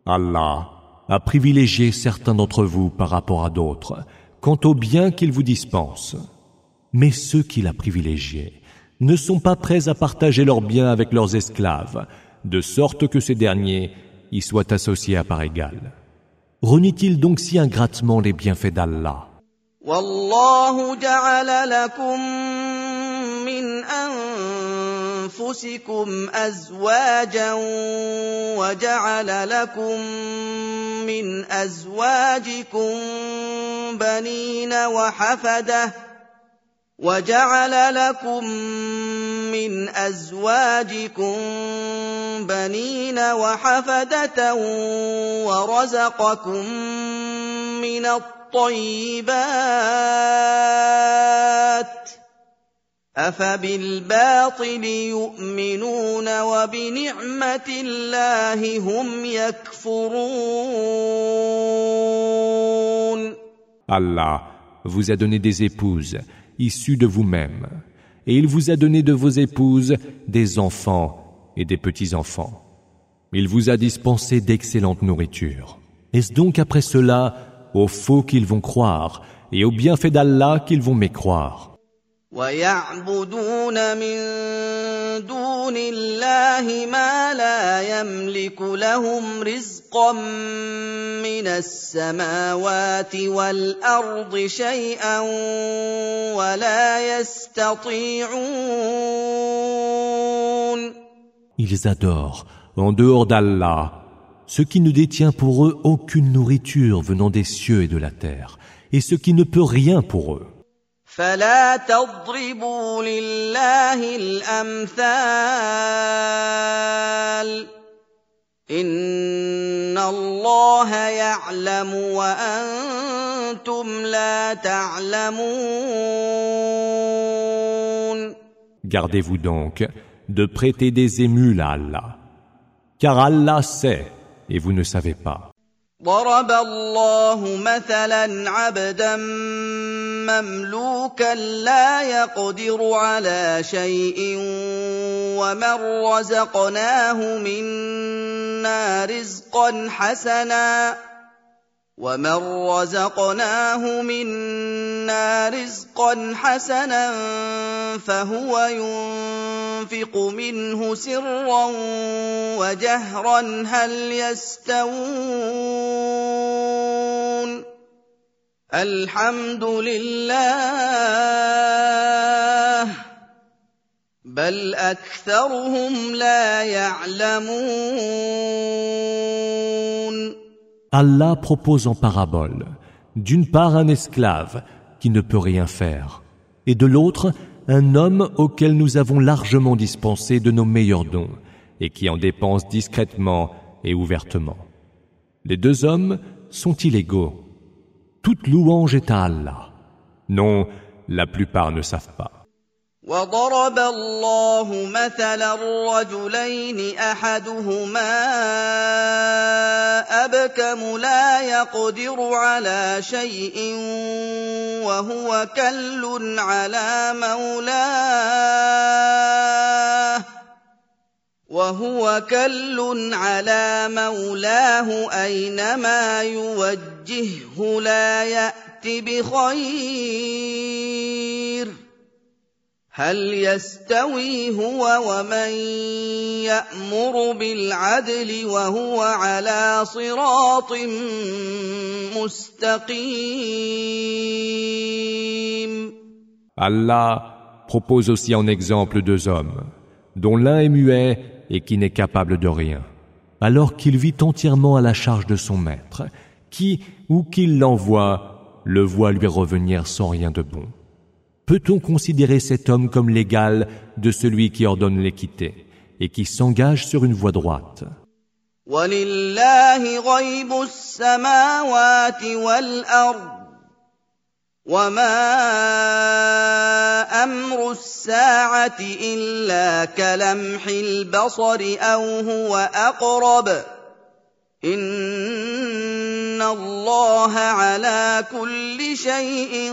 S2: Allah a privilégié certains d'entre vous par rapport à d'autres, quant au bien qu'il vous dispense. Mais ceux qu'il a privilégiés ne sont pas prêts à partager leurs biens avec leurs esclaves, de sorte que ces derniers y soient associés à part égale. Renie-t-il donc si ingratement les bienfaits d'Allah?
S1: Wallahu ja'ala lakum min anfusikum azwajan wa ja'ala lakum min azwajikum banina wa hafadah وَجَعَلَ لَكُم مِّنْ أَزْوَاجِكُم بَنِينَ وَحَفَدَةً وَرَزَقَكُم مِّنَ الطَّيِّبَاتِ ۚ أَفَبِالْبَاطِلِ يُؤْمِنُونَ وَبِنِعْمَةِ اللَّهِ هُمْ يَكْفُرُونَ.
S2: Allah vous a donné des épouses issus de vous-même, et il vous a donné de vos épouses des enfants et des petits-enfants. Il vous a dispensé d'excellente nourriture. Est-ce donc après cela au faux qu'ils vont croire et au bienfait d'Allah qu'ils vont mécroire?
S1: وَيَعْبُدُونَ مِن دُونِ اللَّهِ مَا لَا يَمْلِكُ لَهُمْ رِزْقًا مِّنَ السَّمَاوَاتِ وَالْأَرْضِ شَيْئًا وَلَا يَسْتَطِيعُونَ.
S2: Ils adorent, en dehors d'Allah, ce qui ne détient pour eux aucune nourriture venant des cieux et de la terre, et ce qui ne peut rien pour eux.
S1: فلا تضربوا لله الأمثال إن الله يعلم وأنتم لا تعلمون.
S2: Gardez-vous donc de prêter des émules à Allah, car Allah sait et vous ne savez pas.
S1: ضرب الله مثلا عبدا مملوكا لا يقدر على شيء ومن رزقناه منا رزقا حسنا ومن رزقناه منا رزقا حسنا فهو ينفق منه سرا وجهرا هل يستوون الحمد لله بل أكثرهم لا يعلمون.
S2: Allah propose en parabole, d'une part un esclave qui ne peut rien faire, et de l'autre un homme auquel nous avons largement dispensé de nos meilleurs dons, et qui en dépense discrètement et ouvertement. Les deux hommes sont-ils égaux? Toute louange est à Allah. Non, la plupart ne savent pas.
S1: وضرب الله مثلا رجلين أحدهما أبكم لا يقدر على شيء وهو كل على مولاه وهو كل على مولاه أينما يوجهه لا يأت بخير هل يستوي هو ومن يأمر بالعدل وهو على صراط مستقيم.
S2: Allah propose aussi en exemple deux hommes, dont l'un est muet et qui n'est capable de rien, alors qu'il vit entièrement à la charge de son maître, qui, où qu'il l'envoie, le voit lui revenir sans rien de bon. Peut-on considérer cet homme comme l'égal de celui qui ordonne l'équité et qui s'engage sur une voie droite?
S1: وَلِلَّهِ غَيْبُ السَّمَاوَاتِ وَالْأَرْضِ وَمَا أَمْرُ السَّاعَةِ إِلَّا كَلَمْحِ الْبَصَرِ أَوْ هُوَ أَقْرَبُ إِنَّ اللَّهَ عَلَى كُلِّ شَيْءٍ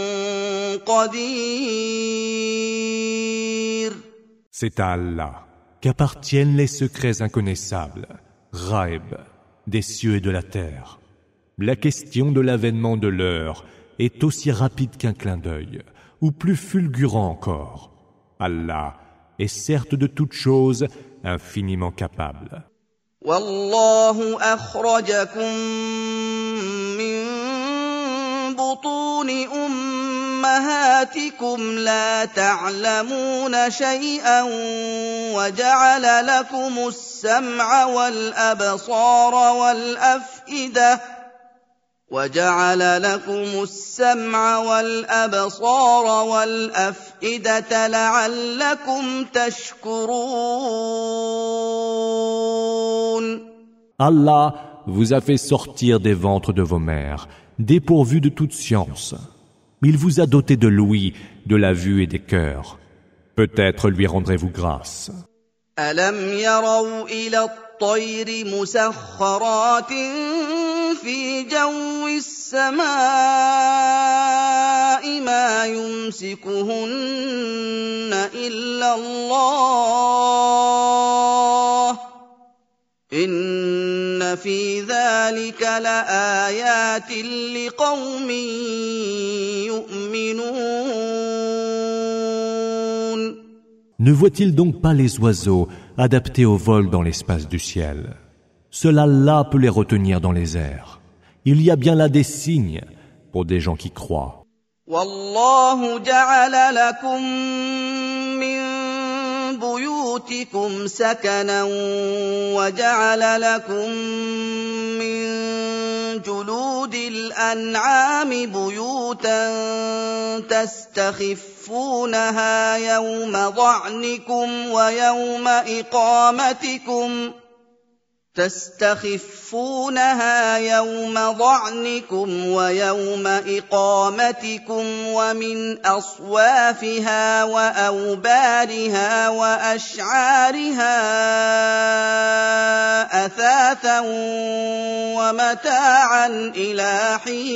S1: قَدِيرٌ.
S2: C'est à Allah qu'appartiennent les secrets inconnaissables, ghaib, des cieux et de la terre. La question de l'avènement de l'heure est aussi rapide qu'un clin d'œil, ou plus fulgurant encore. Allah est certes de toutes choses infiniment capable.
S1: والله أخرجكم من بطون أمهاتكم لا تعلمون شيئا وجعل لكم السمع والأبصار والأفئدة وجعل لكم السمع والأبصار والأفئدة لعلكم تشكرون.
S2: Allah vous a fait sortir des ventres de vos mères, dépourvus de toute science. Il vous a doté de l'ouïe, de la vue et des cœurs. Peut-être lui rendrez-vous grâce.
S1: ألم يروا إلى الطير مسخرات في جو السماء ما يمسكهن إلا الله إن في ذلك لآيات لقوم يؤمنون.
S2: Ne voit-il donc pas les oiseaux adaptés au vol dans l'espace du ciel? Seul Allah peut les retenir dans les airs. Il y a bien là des signes pour des gens qui croient.
S1: والله جعل لكم من بيوتكم سكنا وجعل لكم من جلود الأنعام بيوتا تستخفونها يوم ضعنكم ويوم إقامتكم تستخفونها يوم ضعنكم ويوم إقامتكم ومن أصوافها وأوبارها وأشعارها أثاثا ومتاعا إلى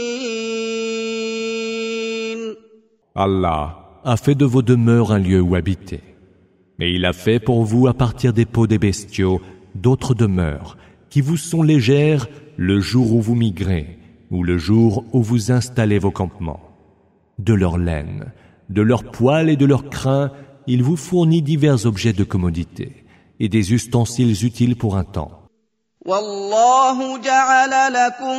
S1: حين.
S2: Allah a fait de vos demeures un lieu où habiter. Mais il a fait pour vous à partir des peaux des bestiaux d'autres demeures qui vous sont légères le jour où vous migrez ou le jour où vous installez vos campements. De leur laine, de leurs poils et de leurs crins, il vous fournit divers objets de commodité et des ustensiles utiles pour un temps.
S1: والله جعل لكم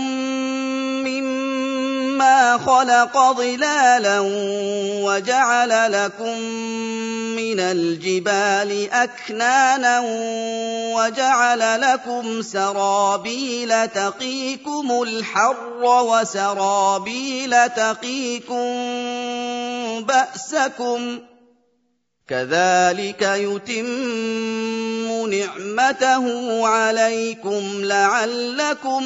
S1: مما خلق ظلالا وجعل لكم من الجبال أكنانا وجعل لكم سرابيل تقيكم الحر وسرابيل تقيكم بأسكم كذلك يتم نعمته عليكم لعلكم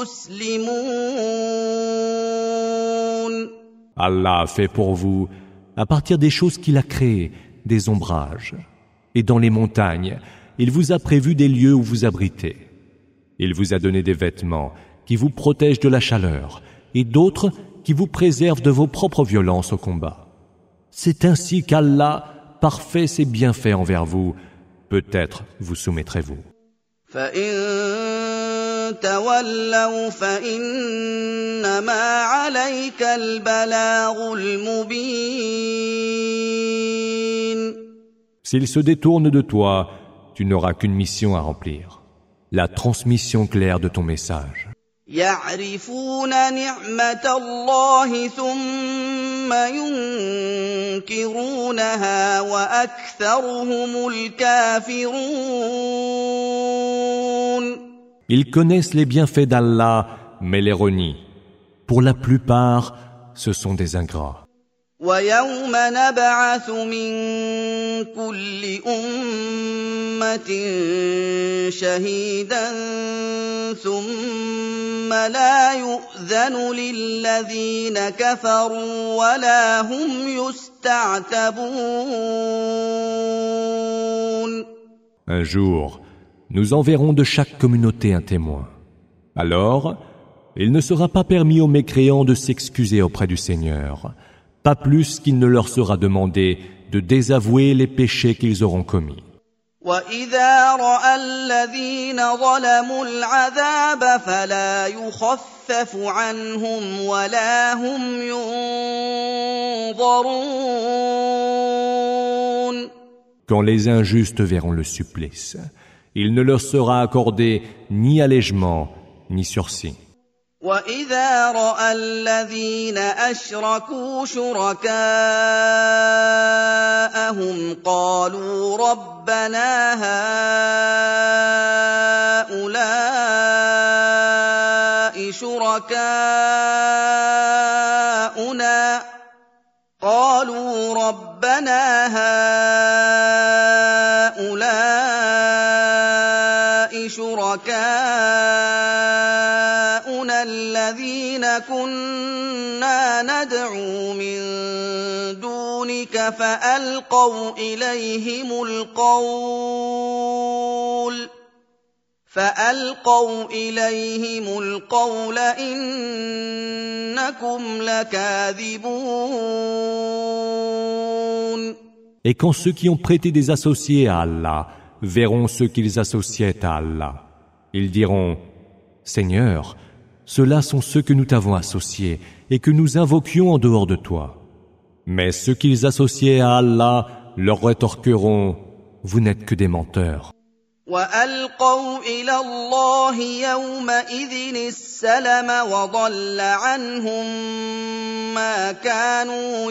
S1: تسلمون.
S2: Allah a fait pour vous, à partir des choses qu'il a créées, des ombrages. Et dans les montagnes, il vous a prévu des lieux où vous abritez. Il vous a donné des vêtements qui vous protègent de la chaleur et d'autres qui vous préservent de vos propres violences au combat. C'est ainsi qu'Allah parfait ses bienfaits envers vous. Peut-être vous soumettrez-vous.
S1: فإن تولوا فإنما عليك البلاغ المبين.
S2: S'ils se détournent de toi, tu n'auras qu'une mission à remplir, la transmission claire de ton message.
S1: يعرفون نعمة الله ثم ينكرونها وأكثرهم الكافرون.
S2: Ils connaissent les bienfaits d'Allah, mais les renient. Pour la plupart, ce sont des ingrats.
S1: ويوم نبعث من كل أمة شهيدا ثم لا يؤذن للذين كفروا ولا هم يستعتبون.
S2: Un jour, nous enverrons de chaque communauté un témoin. Alors, il ne sera pas permis aux mécréants de s'excuser auprès du Seigneur, pas plus qu'il ne leur sera demandé de désavouer les péchés qu'ils auront commis.
S1: وَإِذَا رَأَى الَّذِينَ ظَلَمُوا الْعَذَابَ فَلَا يُخَفَّفُ عَنْهُمْ وَلَا هُمْ يُنظَرُونَ.
S2: Quand les injustes verront le supplice, il ne leur sera accordé ni allègement ni sursis.
S1: وَإِذَا رَأَى الَّذِينَ أَشْرَكُوا شُرَكَاءَهُمْ قَالُوا رَبَّنَا هَٰؤُلَاءِ شُرَكَاؤُنَا قَالُوا رَبَّنَا هَٰؤُلَاءِ شُرَكَاؤُنَا الَّذِينَ كُنَّا نَدْعُو مِن دُونِكَ فَأَلْقَوْا إِلَيْهِمُ الْقَوْلَ فَأَلْقَوْا إِلَيْهِمُ الْقَوْلَ إِنَّكُمْ لَكَاذِبُونَ.
S2: Et quand ceux qui ont prêté des associés à Allah verront ceux qu'ils associaient à Allah, ils diront: Seigneur, ceux-là sont ceux que nous t'avons associés et que nous invoquions en dehors de toi. Mais ceux qu'ils associaient à Allah leur rétorqueront: Vous n'êtes que des menteurs.
S1: وَأَلْقَوْا إِلَى اللَّهِ يَوْمَئِذٍ السَّلَمَ وَضَلَّ عَنْهُم مَّا كَانُوا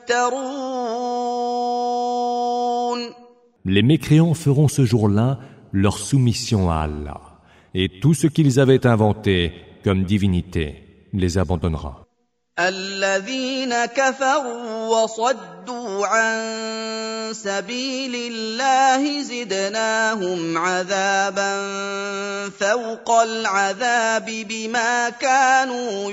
S1: يَفْتَرُونَ.
S2: Les mécréants feront ce jour-là leur soumission à Allah, et tout ce qu'ils avaient inventé comme divinité les abandonnera.
S1: الَّذِينَ كَفَرُوا وَصَدُّوا عَن سَبِيلِ اللَّهِ زِدْنَاهُمْ عَذَابًا فَوْقَ الْعَذَابِ بِمَا كَانُوا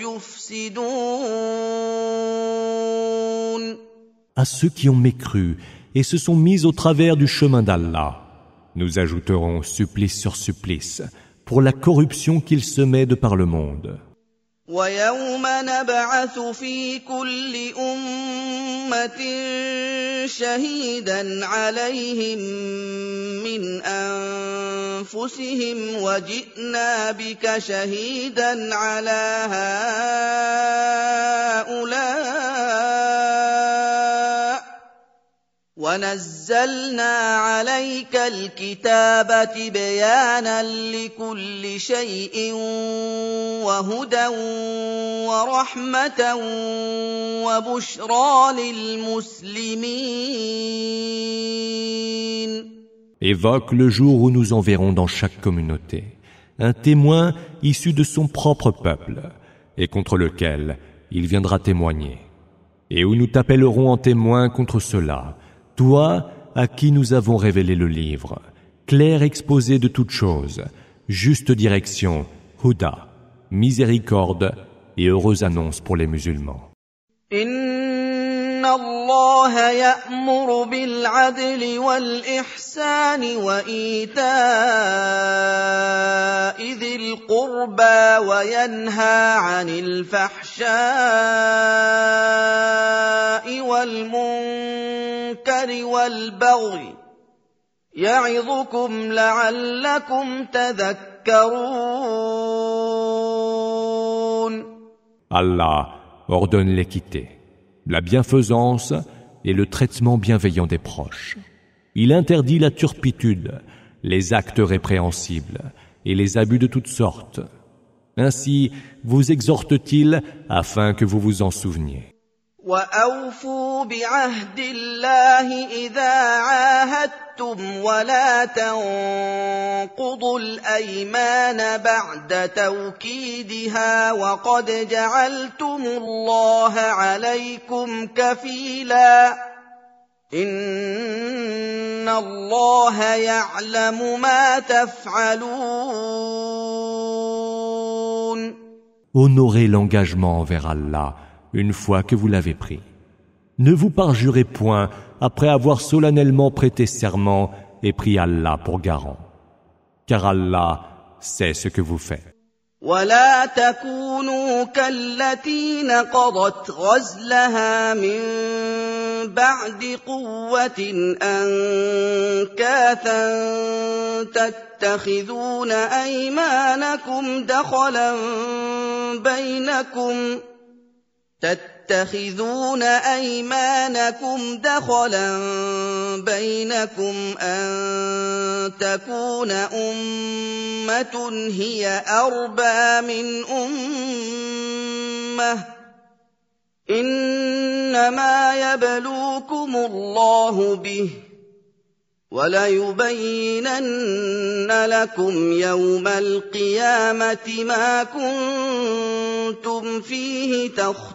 S1: يُفْسِدُونَ.
S2: À ceux qui ont mécru et se sont mis au travers du chemin d'Allah, nous ajouterons supplice sur supplice pour la corruption qu'ils semaient de par le monde.
S1: وَيَوْمَ نَبْعَثُ فِي كُلِّ أُمَّةٍ شَهِيدًا عَلَيْهِم مِّنْ أَنفُسِهِمْ وَجِئْنَا بِكَ شَهِيدًا عَلَىٰ هَٰؤُلَاءِ وَنَزَّلْنَا عَلَيْكَ الْكِتَابَ تِبْيَانًا لِّكُلِّ شَيْءٍ وَهُدًى وَرَحْمَةً وَبُشْرَىٰ لِلْمُسْلِمِينَ.
S2: Évoque le jour où nous enverrons dans chaque communauté un témoin issu de son propre peuple et contre lequel il viendra témoigner, et où nous t'appellerons en témoin contre cela, toi à qui nous avons révélé le livre, clair exposé de toutes choses, juste direction, Huda, miséricorde et heureuse annonce pour les musulmans.
S1: Inna Allah ya'muru bil 'adli wal ihsani wa ita'i dhil qurba wa yanha 'anil fahsha'i wal munkari wal baghi ya'idhukum la'allakum tadhakkarun.
S2: Allah ordonne l'équité, la bienfaisance et le traitement bienveillant des proches. Il interdit la turpitude, les actes répréhensibles et les abus de toutes sortes. Ainsi vous exhorte-t-il afin que vous vous en souveniez.
S1: وَأَوْفُوا بِعَهْدِ اللَّهِ إِذَا عَاهَدتُّمْ وَلَا تَنقُضُوا الْأَيْمَانَ بَعْدَ تَوْكِيدِهَا وَقَدْ جَعَلْتُمُ اللَّهَ عَلَيْكُمْ كَفِيلًا إِنَّ اللَّهَ يَعْلَمُ مَا تَفْعَلُونَ.
S2: Honorez l'engagement envers Allah une fois que vous l'avez pris. Ne vous parjurez point après avoir solennellement prêté serment et pris Allah pour garant, car Allah sait ce que vous faites.
S1: ولا تكونوا كالتي نقضت غزلها من بعد قوة أنكاثا تتخذون أيمانكم دخلا بينكم تتخذون أيمانكم دخلا بينكم أن تكون أمة هي أربى من أمة إنما يبلوكم الله به وَلَيُبَيِّنَنَّ لَكُمْ يَوْمَ الْقِيَامَةِ مَا كُنتُمْ فِيهِ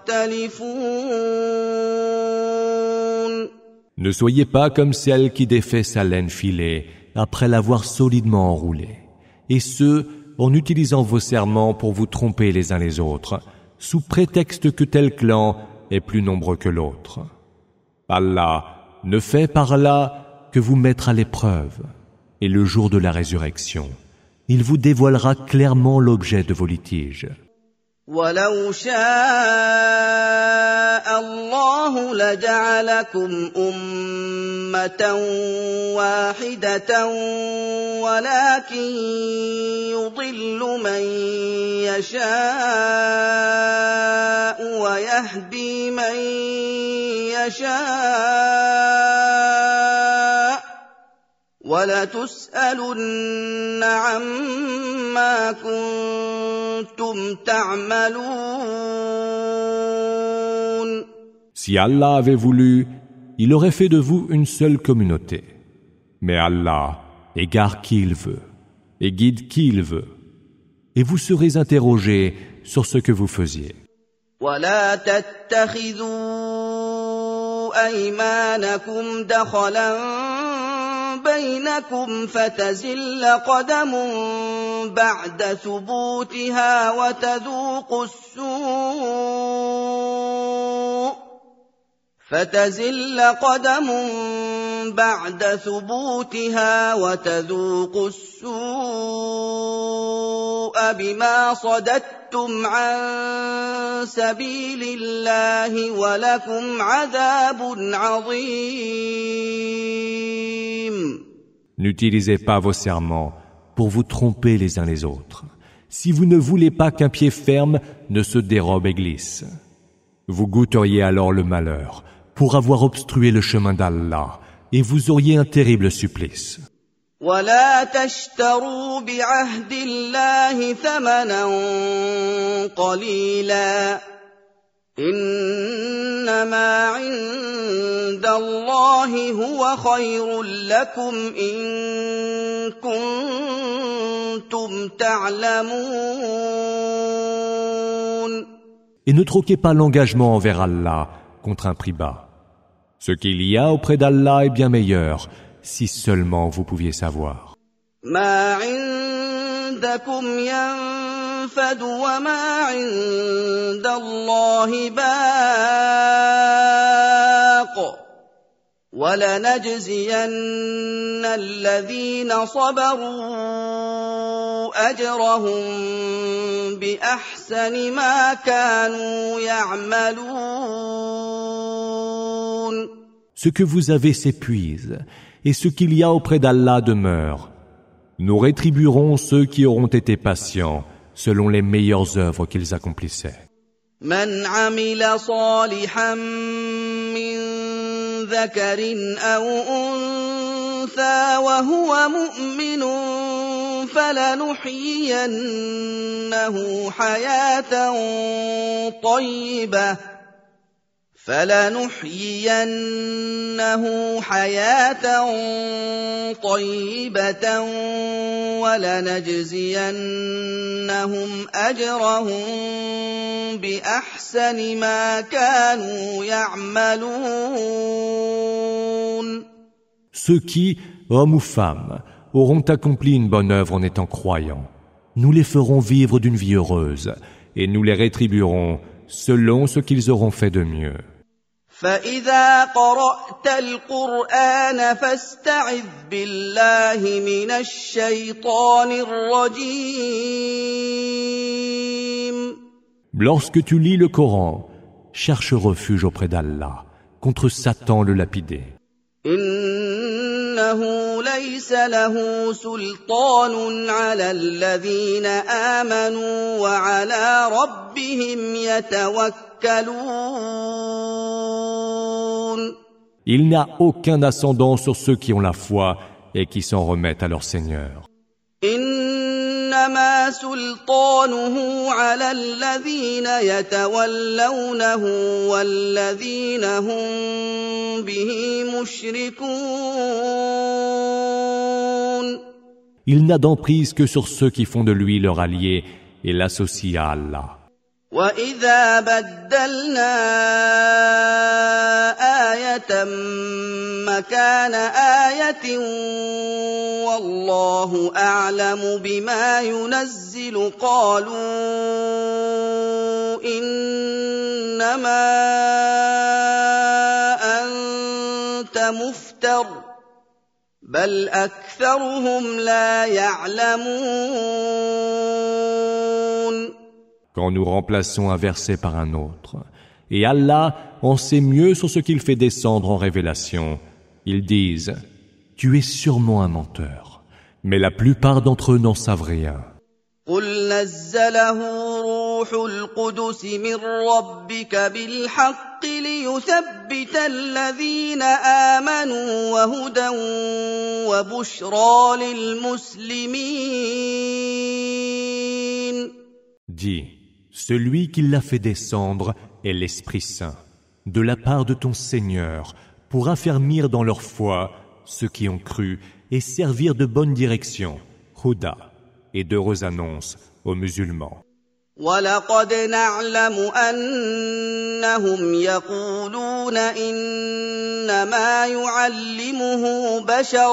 S1: تَخْتَلِفُونَ.
S2: Ne soyez pas comme celle qui défait sa laine filée après l'avoir solidement enroulée, et ce, en utilisant vos serments pour vous tromper les uns les autres, sous prétexte que tel clan est plus nombreux que l'autre. Allah ne fait par là que vous mettre à l'épreuve, et le jour de la résurrection, il vous dévoilera clairement l'objet de vos litiges.
S1: وَلَوْ شَاءَ اللَّهُ لَجَعَلَكُمْ أُمَّةً وَاحِدَةً وَلَكِنْ يُضِلُّ مَنْ يَشَاءُ وَيَهْدِي مَنْ يَشَاءُ وَلَتُسْأَلُنَّ عَمَّا كُنتُمْ تَعْمَلُونَ.
S2: Si Allah avait voulu, il aurait fait de vous une seule communauté. Mais Allah égare qui il veut et guide qui il veut. Et vous serez interrogés sur ce que vous faisiez.
S1: وَلَا تَتَّخِذُوا أَيْمَانَكُمْ دَخَلًا بينكم فتزل قدم بعد ثبوتها وتذوقوا السوء فتزل قدم بعد ثبوتها وتذوقوا السوء بما صددتم عن سبيل الله ولكم عذاب عظيم.
S2: N'utilisez pas vos serments pour vous tromper les uns les autres. Si vous ne voulez pas qu'un pied ferme ne se dérobe et glisse, vous goûteriez alors le malheur pour avoir obstrué le chemin d'Allah et vous auriez un terrible supplice.
S1: وَلَا تَشْتَرُوا بِعَهْدِ اللَّهِ ثَمَنًا قَلِيلًا إِنَّمَا عِندَ اللَّهِ هُوَ خَيْرٌ لَكُمْ إِن كُنتُمْ تَعْلَمُونَ.
S2: Et ne troquez pas l'engagement envers Allah contre un prix bas. Ce qu'il y a auprès d'Allah est bien meilleur, si seulement vous pouviez savoir.
S1: ما عندكم ينفد وما عند الله باق ولنجزين الذين صبروا أجرهم بأحسن ما كانوا يعملون.
S2: Ce que vous avez s'épuise, et ce qu'il y a auprès d'Allah demeure. Nous rétribuerons ceux qui auront été patients selon les meilleures œuvres qu'ils accomplissaient.
S1: من عمل صالحا من ذكر أو أنثى وهو مؤمن فلنحيينه حياة طيبة فلنحيينه حياة طيبة ولنجزينهم أجرهم بأحسن ما كانوا يعملون.
S2: Ceux qui, hommes ou femmes, auront accompli une bonne œuvre en étant croyants, nous les ferons vivre d'une vie heureuse et nous les rétribuerons selon ce qu'ils auront fait de mieux.
S1: فإذا قرأت القرآن فاستعذ بالله من الشيطان الرجيم.
S2: Lorsque tu lis le Coran, cherche refuge auprès d'Allah contre Satan le lapidé.
S1: إنه ليس له سلطان على الذين آمنوا وعلى ربهم يتوكلون.
S2: Il n'a aucun ascendant sur ceux qui ont la foi et qui s'en remettent à leur Seigneur.
S1: إنما سلطانه على الذين يتولونه والذين هم به مشركون.
S2: Il n'a d'emprise que sur ceux qui font de lui leur allié et l'associent à Allah.
S1: وَإِذَا بَدَّلْنَا آيَةً مَّكَانَ آيَةٍ وَاللَّهُ أَعْلَمُ بِمَا يُنَزِّلُ قَالُوا إِنَّمَا أَنتَ مُفْتَرٍ بَلْ أَكْثَرُهُمْ لَا يَعْلَمُونَ.
S2: Quand nous remplaçons un verset par un autre, et Allah en sait mieux sur ce qu'il fait descendre en révélation, ils disent « Tu es sûrement un menteur », mais la plupart d'entre eux n'en savent rien.
S1: قُلْ نَزَّلَهُ رُوحُ الْقُدُسِ مِنْ رَبِّكَ بِالْحَقِّ لِيُثَبِّتَ الَّذِينَ آمَنُوا وَهُدًى وَبُشْرَى لِلْمُسْلِمِينَ.
S2: Dis, celui qui l'a fait descendre est l'Esprit Saint, de la part de ton Seigneur, pour affermir dans leur foi ceux qui ont cru et servir de bonne direction, Huda, et d'heureuses annonces aux musulmans.
S1: وَلَقَدْ نَعْلَمُ أَنَّهُمْ يَقُولُونَ إِنَّمَا يُعَلِّمُهُ بَشَرٌ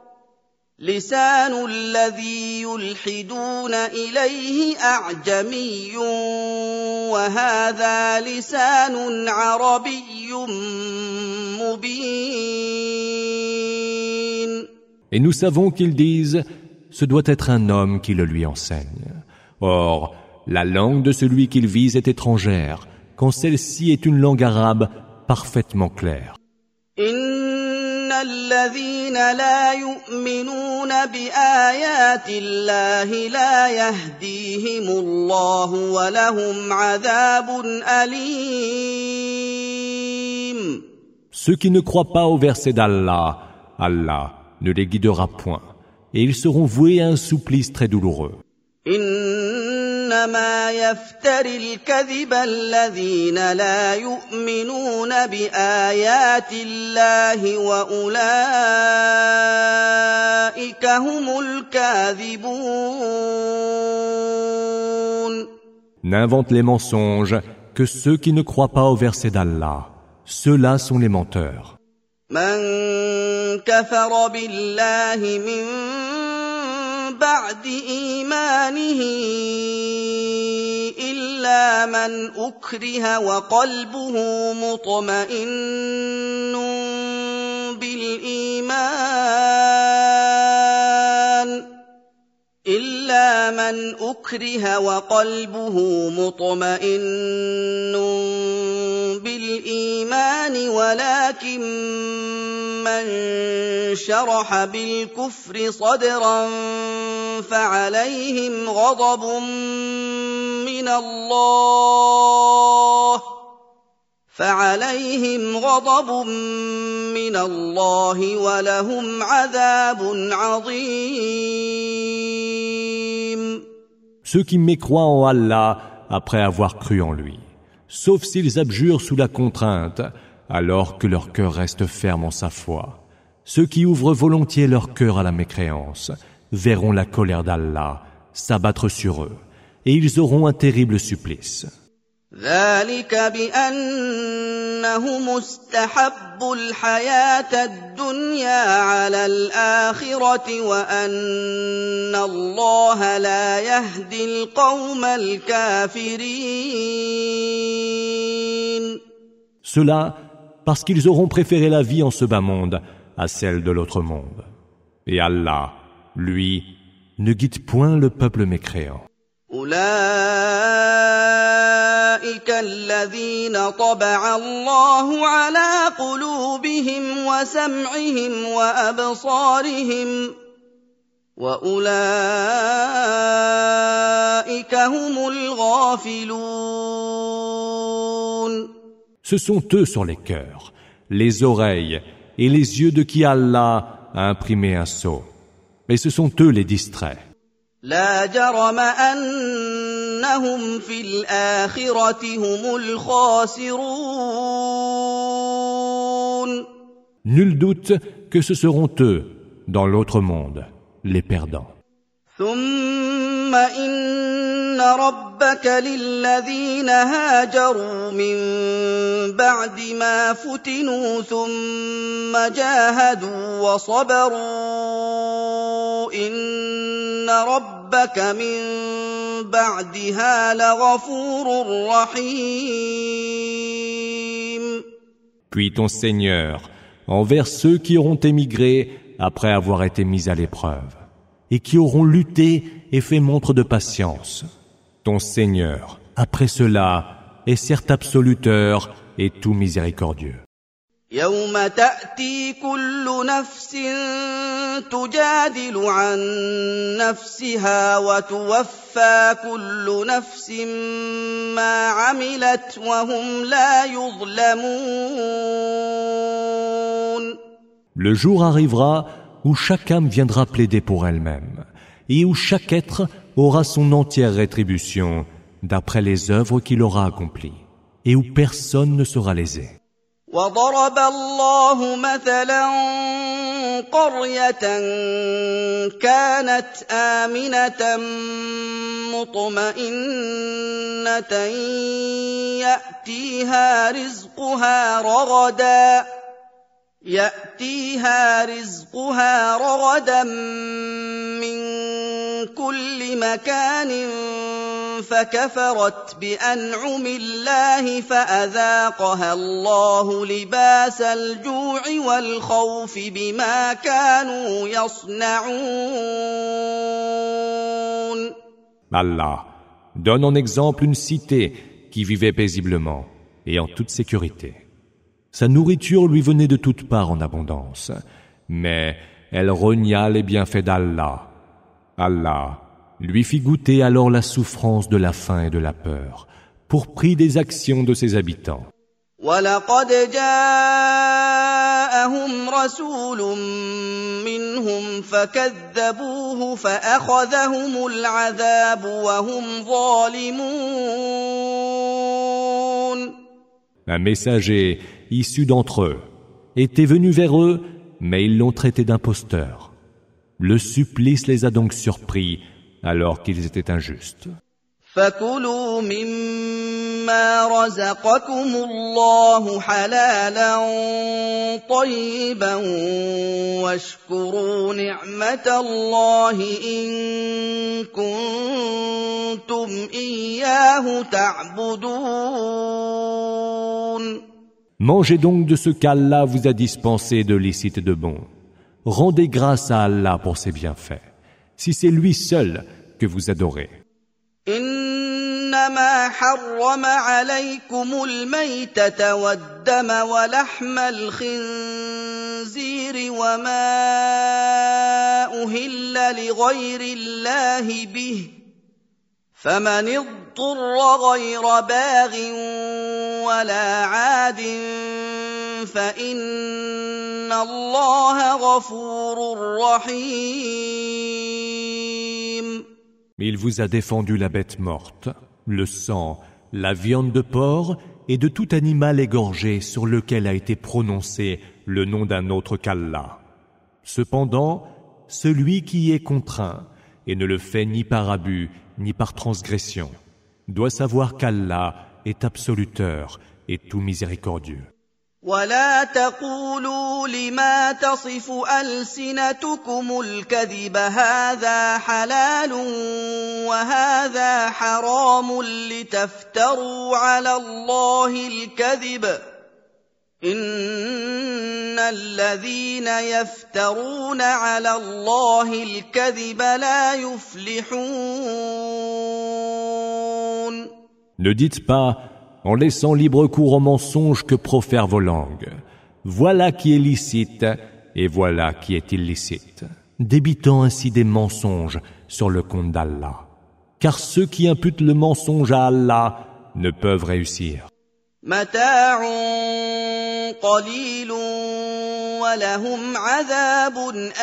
S1: لسان الذي يلحدون إليه أعجمي وهذا لسان عربي مبين.
S2: Et nous savons qu'ils disent « Ce doit être un homme qui le lui enseigne ». Or, la langue de celui qu'ils visent est étrangère, quand celle-ci est une langue arabe parfaitement claire.
S1: الذين لا يؤمنون بآيات الله لا يهديهم الله ولهم عذاب أليم.
S2: Ceux qui ne croient pas au verset d'Allah, Allah ne les guidera point, et ils seront voués à un supplice très douloureux.
S1: إنما يفتري الكذب الذين لا يؤمنون بآيات الله وأولئك هم الكاذبون.
S2: N'invente les mensonges que ceux qui ne croient pas au verset d'Allah. Ceux-là sont les menteurs.
S1: من كفر بالله من بعد إيمانه إلا من أكره وقلبه مطمئن بالإيمان إلا من أكره وقلبه مطمئن بالإيمان ولكن من شرح بالكفر صدرا فعليهم غضب من الله فعليهم غضب من الله ولهم عذاب عظيم.
S2: Ceux qui mécroient en Allah après avoir cru en lui, sauf s'ils abjurent sous la contrainte, alors que leur cœur reste ferme en sa foi. Ceux qui ouvrent volontiers leur cœur à la mécréance verront la colère d'Allah s'abattre sur eux, et ils auront un terrible supplice.
S1: ذلك بأنهم استحبوا الحياة الدنيا على الآخرة وأن الله لا يهدي القوم الكافرين.
S2: Cela parce qu'ils auront préféré la vie en ce bas monde à celle de l'autre monde. Et Allah, lui, ne guide point le peuple mécréant.
S1: أولئك أولئك الذين طبع الله على قلوبهم وسمعهم وأبصارهم وأولئك هم الغافلون.
S2: Ce sont eux sur les cœurs, les oreilles et les yeux de qui Allah a imprimé un sceau. Et ce sont eux les distraits.
S1: لا جرم أنهم في الآخرة هم الخاسرون.
S2: Nul doute que ce seront eux, dans l'autre monde, les perdants.
S1: ثم إن ربك للذين هاجروا من بعد ما فتنوا ثم جاهدوا وصبروا إن ربك من بعدها لغفور رحيم.
S2: Puis ton Seigneur, envers ceux qui auront émigré après avoir été mis à l'épreuve, et qui auront lutté et fait montre de patience. Ton Seigneur, après cela, est certes absoluteur et tout miséricordieux.
S1: يوم تأتي كل نفس تجادل عن نفسها وتوفى كل نفس ما عملت وهم لا يظلمون.
S2: Le jour arrivera où chaque âme viendra plaider pour elle-même, et où chaque être aura son entière rétribution d'après les œuvres qu'il aura accomplies, et où personne ne sera lésé.
S1: وضرب الله مثلا قرية كانت آمنة مطمئنة يأتيها رزقها رغدا يأتيها رزقها رغدا من كل مكان فكفرت بأنعم الله فأذاقها الله لباس الجوع والخوف بما كانوا يصنعون.
S2: Allah donne en exemple une cité qui vivait paisiblement et en toute sécurité. Sa nourriture lui venait de toutes parts en abondance, mais elle renia les bienfaits d'Allah. Allah lui fit goûter alors la souffrance de la faim et de la peur, pour prix des actions de ses habitants.
S1: وَلَقَدْ جَاءَهُمْ رَسُولٌ مِّنْهُمْ فَكَذَّبُوهُ فَأَخَذَهُمُ الْعَذَابُ وَهُمْ ظَالِمُونَ.
S2: Un messager issu d'entre eux était venu vers eux, mais ils l'ont traité d'imposteur. Le supplice les a donc surpris alors qu'ils étaient injustes.
S1: فَكُلُوا مِمَّا رَزَقَكُمُ اللَّهُ حَلَالًا طَيِّبًا وَاشْكُرُوا نِعْمَةَ اللَّهِ إِن كُنتُمْ إِيَّاهُ تَعْبُدُونَ.
S2: Mangez donc de ce qu'Allah vous a dispensé de licite et de bon. Rendez grâce à Allah pour ses bienfaits, si c'est lui seul que vous adorez.
S1: إنما حرم عليكم الميتة والدم ولحم الخنزير وما أهل لغير الله به فمن اضطر غير باغ ولا عاد فإن الله غفور رحيم.
S2: Il vous a défendu la bête morte, le sang, la viande de porc et de tout animal égorgé sur lequel a été prononcé le nom d'un autre qu'Allah. Cependant, celui qui est contraint et ne le fait ni par abus ni par transgression doit savoir qu'Allah est absoluteur et tout miséricordieux.
S1: ولا تقولوا لما تصف ألسنتكم الكذب هذا حلال وهذا حرام لتفتروا على الله الكذب إن الذين يفترون على الله الكذب لا يفلحون.
S2: Ne dites pas en laissant libre cours aux mensonges que profèrent vos langues. Voilà qui est licite et voilà qui est illicite, débitant ainsi des mensonges sur le compte d'Allah. Car ceux qui imputent le mensonge à Allah ne peuvent réussir.
S1: متاع قليل ولهم عذاب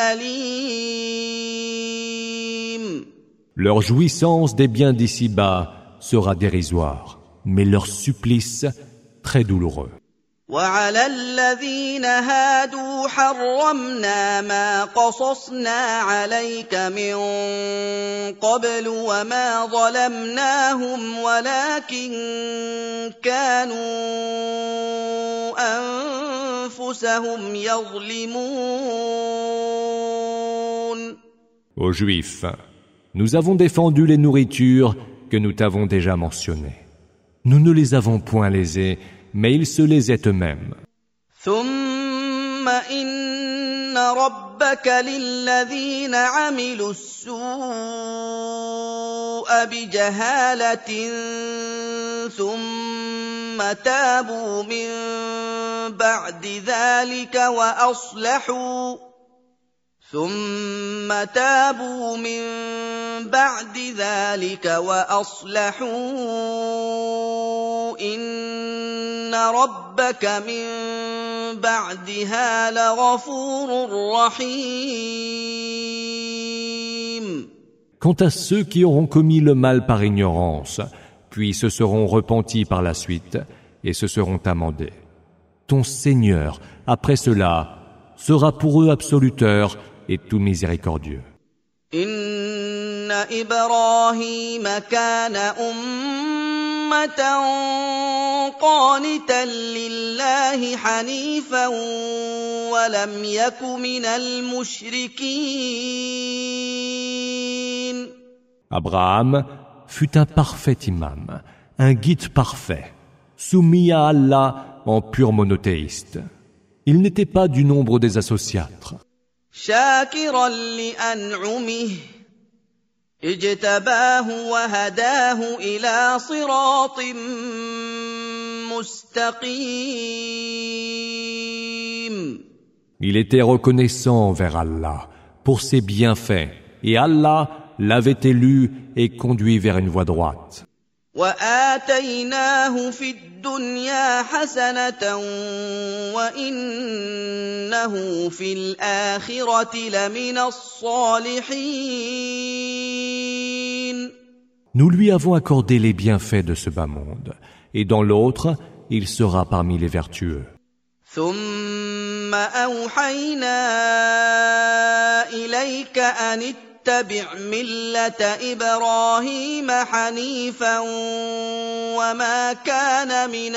S1: أليم.
S2: Leur jouissance des biens d'ici-bas sera dérisoire, mais leur supplice très douloureux.
S1: وعلى الذين هادوا حرمنا ما قصصنا عليك من قبل وما ظلمناهم ولكن كانوا أنفسهم يظلمون.
S2: Aux Juifs, nous avons défendu les nourritures que nous t'avons déjà mentionnées. Nous ne les avons point lésées, mais ils se lésaient eux-mêmes.
S1: ثم إن ربك للذين عملوا السوء بجهالة ثم تابوا من بعد ذلك وأصلحوا ثم تابوا من بعد ذلك وأصلحوا إن ربك من بعدها لغفور رحيم.
S2: Quant à ceux qui auront commis le mal par ignorance, puis se seront repentis par la suite et se seront amendés, ton Seigneur, après cela, sera pour eux absoluteur et tout miséricordieux.
S1: إن إبراهيم كان أمة قانتا لله حنيفا ولم يك من المشركين.
S2: Abraham fut un parfait imam, un guide parfait, soumis à Allah en pur monothéiste. Il n'était pas du nombre des associatres.
S1: شاكرا لأنعمه اجتباه وهداه إلى صراط مستقيم.
S2: Il était reconnaissant envers Allah pour ses bienfaits et Allah l'avait élu et conduit vers une voie droite.
S1: وآتيناه في الدنيا حسنة وإنه في الآخرة لمن الصالحين.
S2: Nous lui avons accordé les bienfaits de ce bas monde, et dans l'autre, il sera parmi les vertueux.
S1: ثم أوحينا إليك أن اتبع ملة إبراهيم حنيفا وما كان من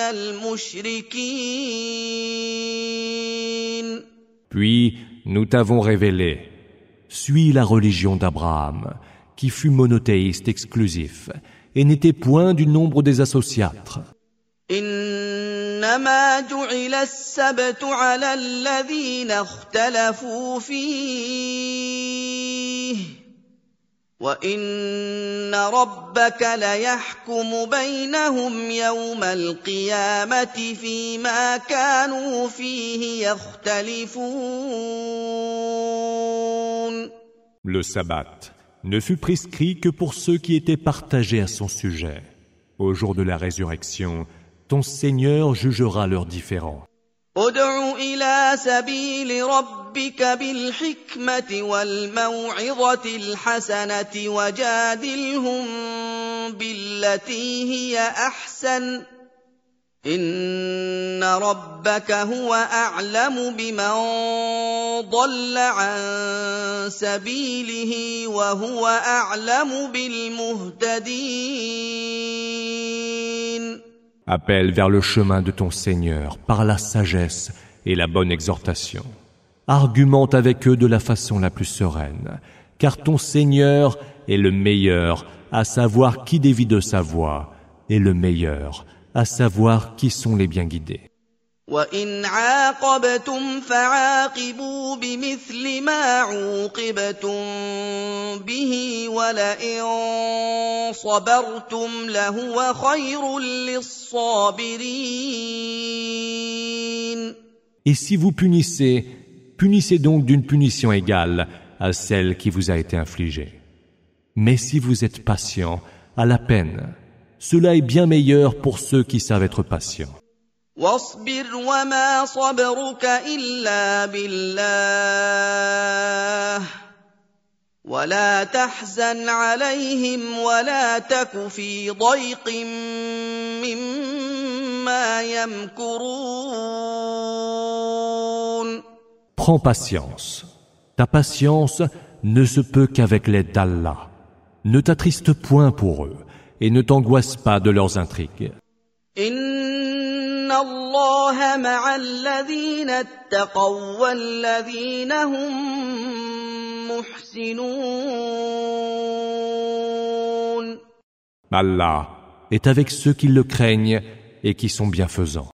S1: المشركين.
S2: Puis nous t'avons révélé, suis la religion d'Abraham, qui fut monothéiste exclusif et n'était point du nombre des associatres.
S1: إنما جعل السبت على الذين اختلفوا فيه وإن ربك ليحكم بينهم يوم القيامة فيما كانوا فيه يختلفون.
S2: Le sabbat ne fut prescrit que pour ceux qui étaient partagés à son sujet. Au jour de la résurrection, ton Seigneur jugera leurs différends.
S1: ادع إلى سبيل ربك بالحكمة والموعظة الحسنة وجادلهم بالتي هي أحسن إن ربك هو أعلم بمن ضل عن سبيله وهو أعلم بالمهتدين.
S2: Appelle vers le chemin de ton Seigneur par la sagesse et la bonne exhortation. Argumente avec eux de la façon la plus sereine, car ton Seigneur est le meilleur à savoir qui dévie de sa voie, et le meilleur à savoir qui sont les bien guidés.
S1: وَإِنْ عَاقَبْتُمْ فَعَاقِبُوا بِمِثْلِ مَا عُوقِبْتُم بِهِ وَلَئِن صَبَرْتُمْ لَهُوَ خَيْرٌ لِّلصَّابِرِينَ.
S2: Et si vous punissez, punissez donc d'une punition égale à celle qui vous a été infligée. Mais si vous êtes patient, à la peine, cela est bien meilleur pour ceux qui savent être patients.
S1: وَاصْبِرْ وَمَا صَبْرُكَ إِلَّا بِاللَّهِ وَلَا تَحْزَنْ عَلَيْهِمْ وَلَا تَكُ فِي ضَيْقٍ مِّمَّا يَمْكُرُونَ.
S2: Prends patience. Ta patience ne se peut qu'avec l'aide d'Allah. Ne t'attriste point pour eux et ne t'angoisse pas de leurs intrigues.
S1: إِنَّ اللَّهَ مَعَ الَّذِينَ اتَّقَوا وَّالَّذِينَ هُم مُّحْسِنُونَ.
S2: Allah est avec ceux qui le craignent et qui sont bienfaisants.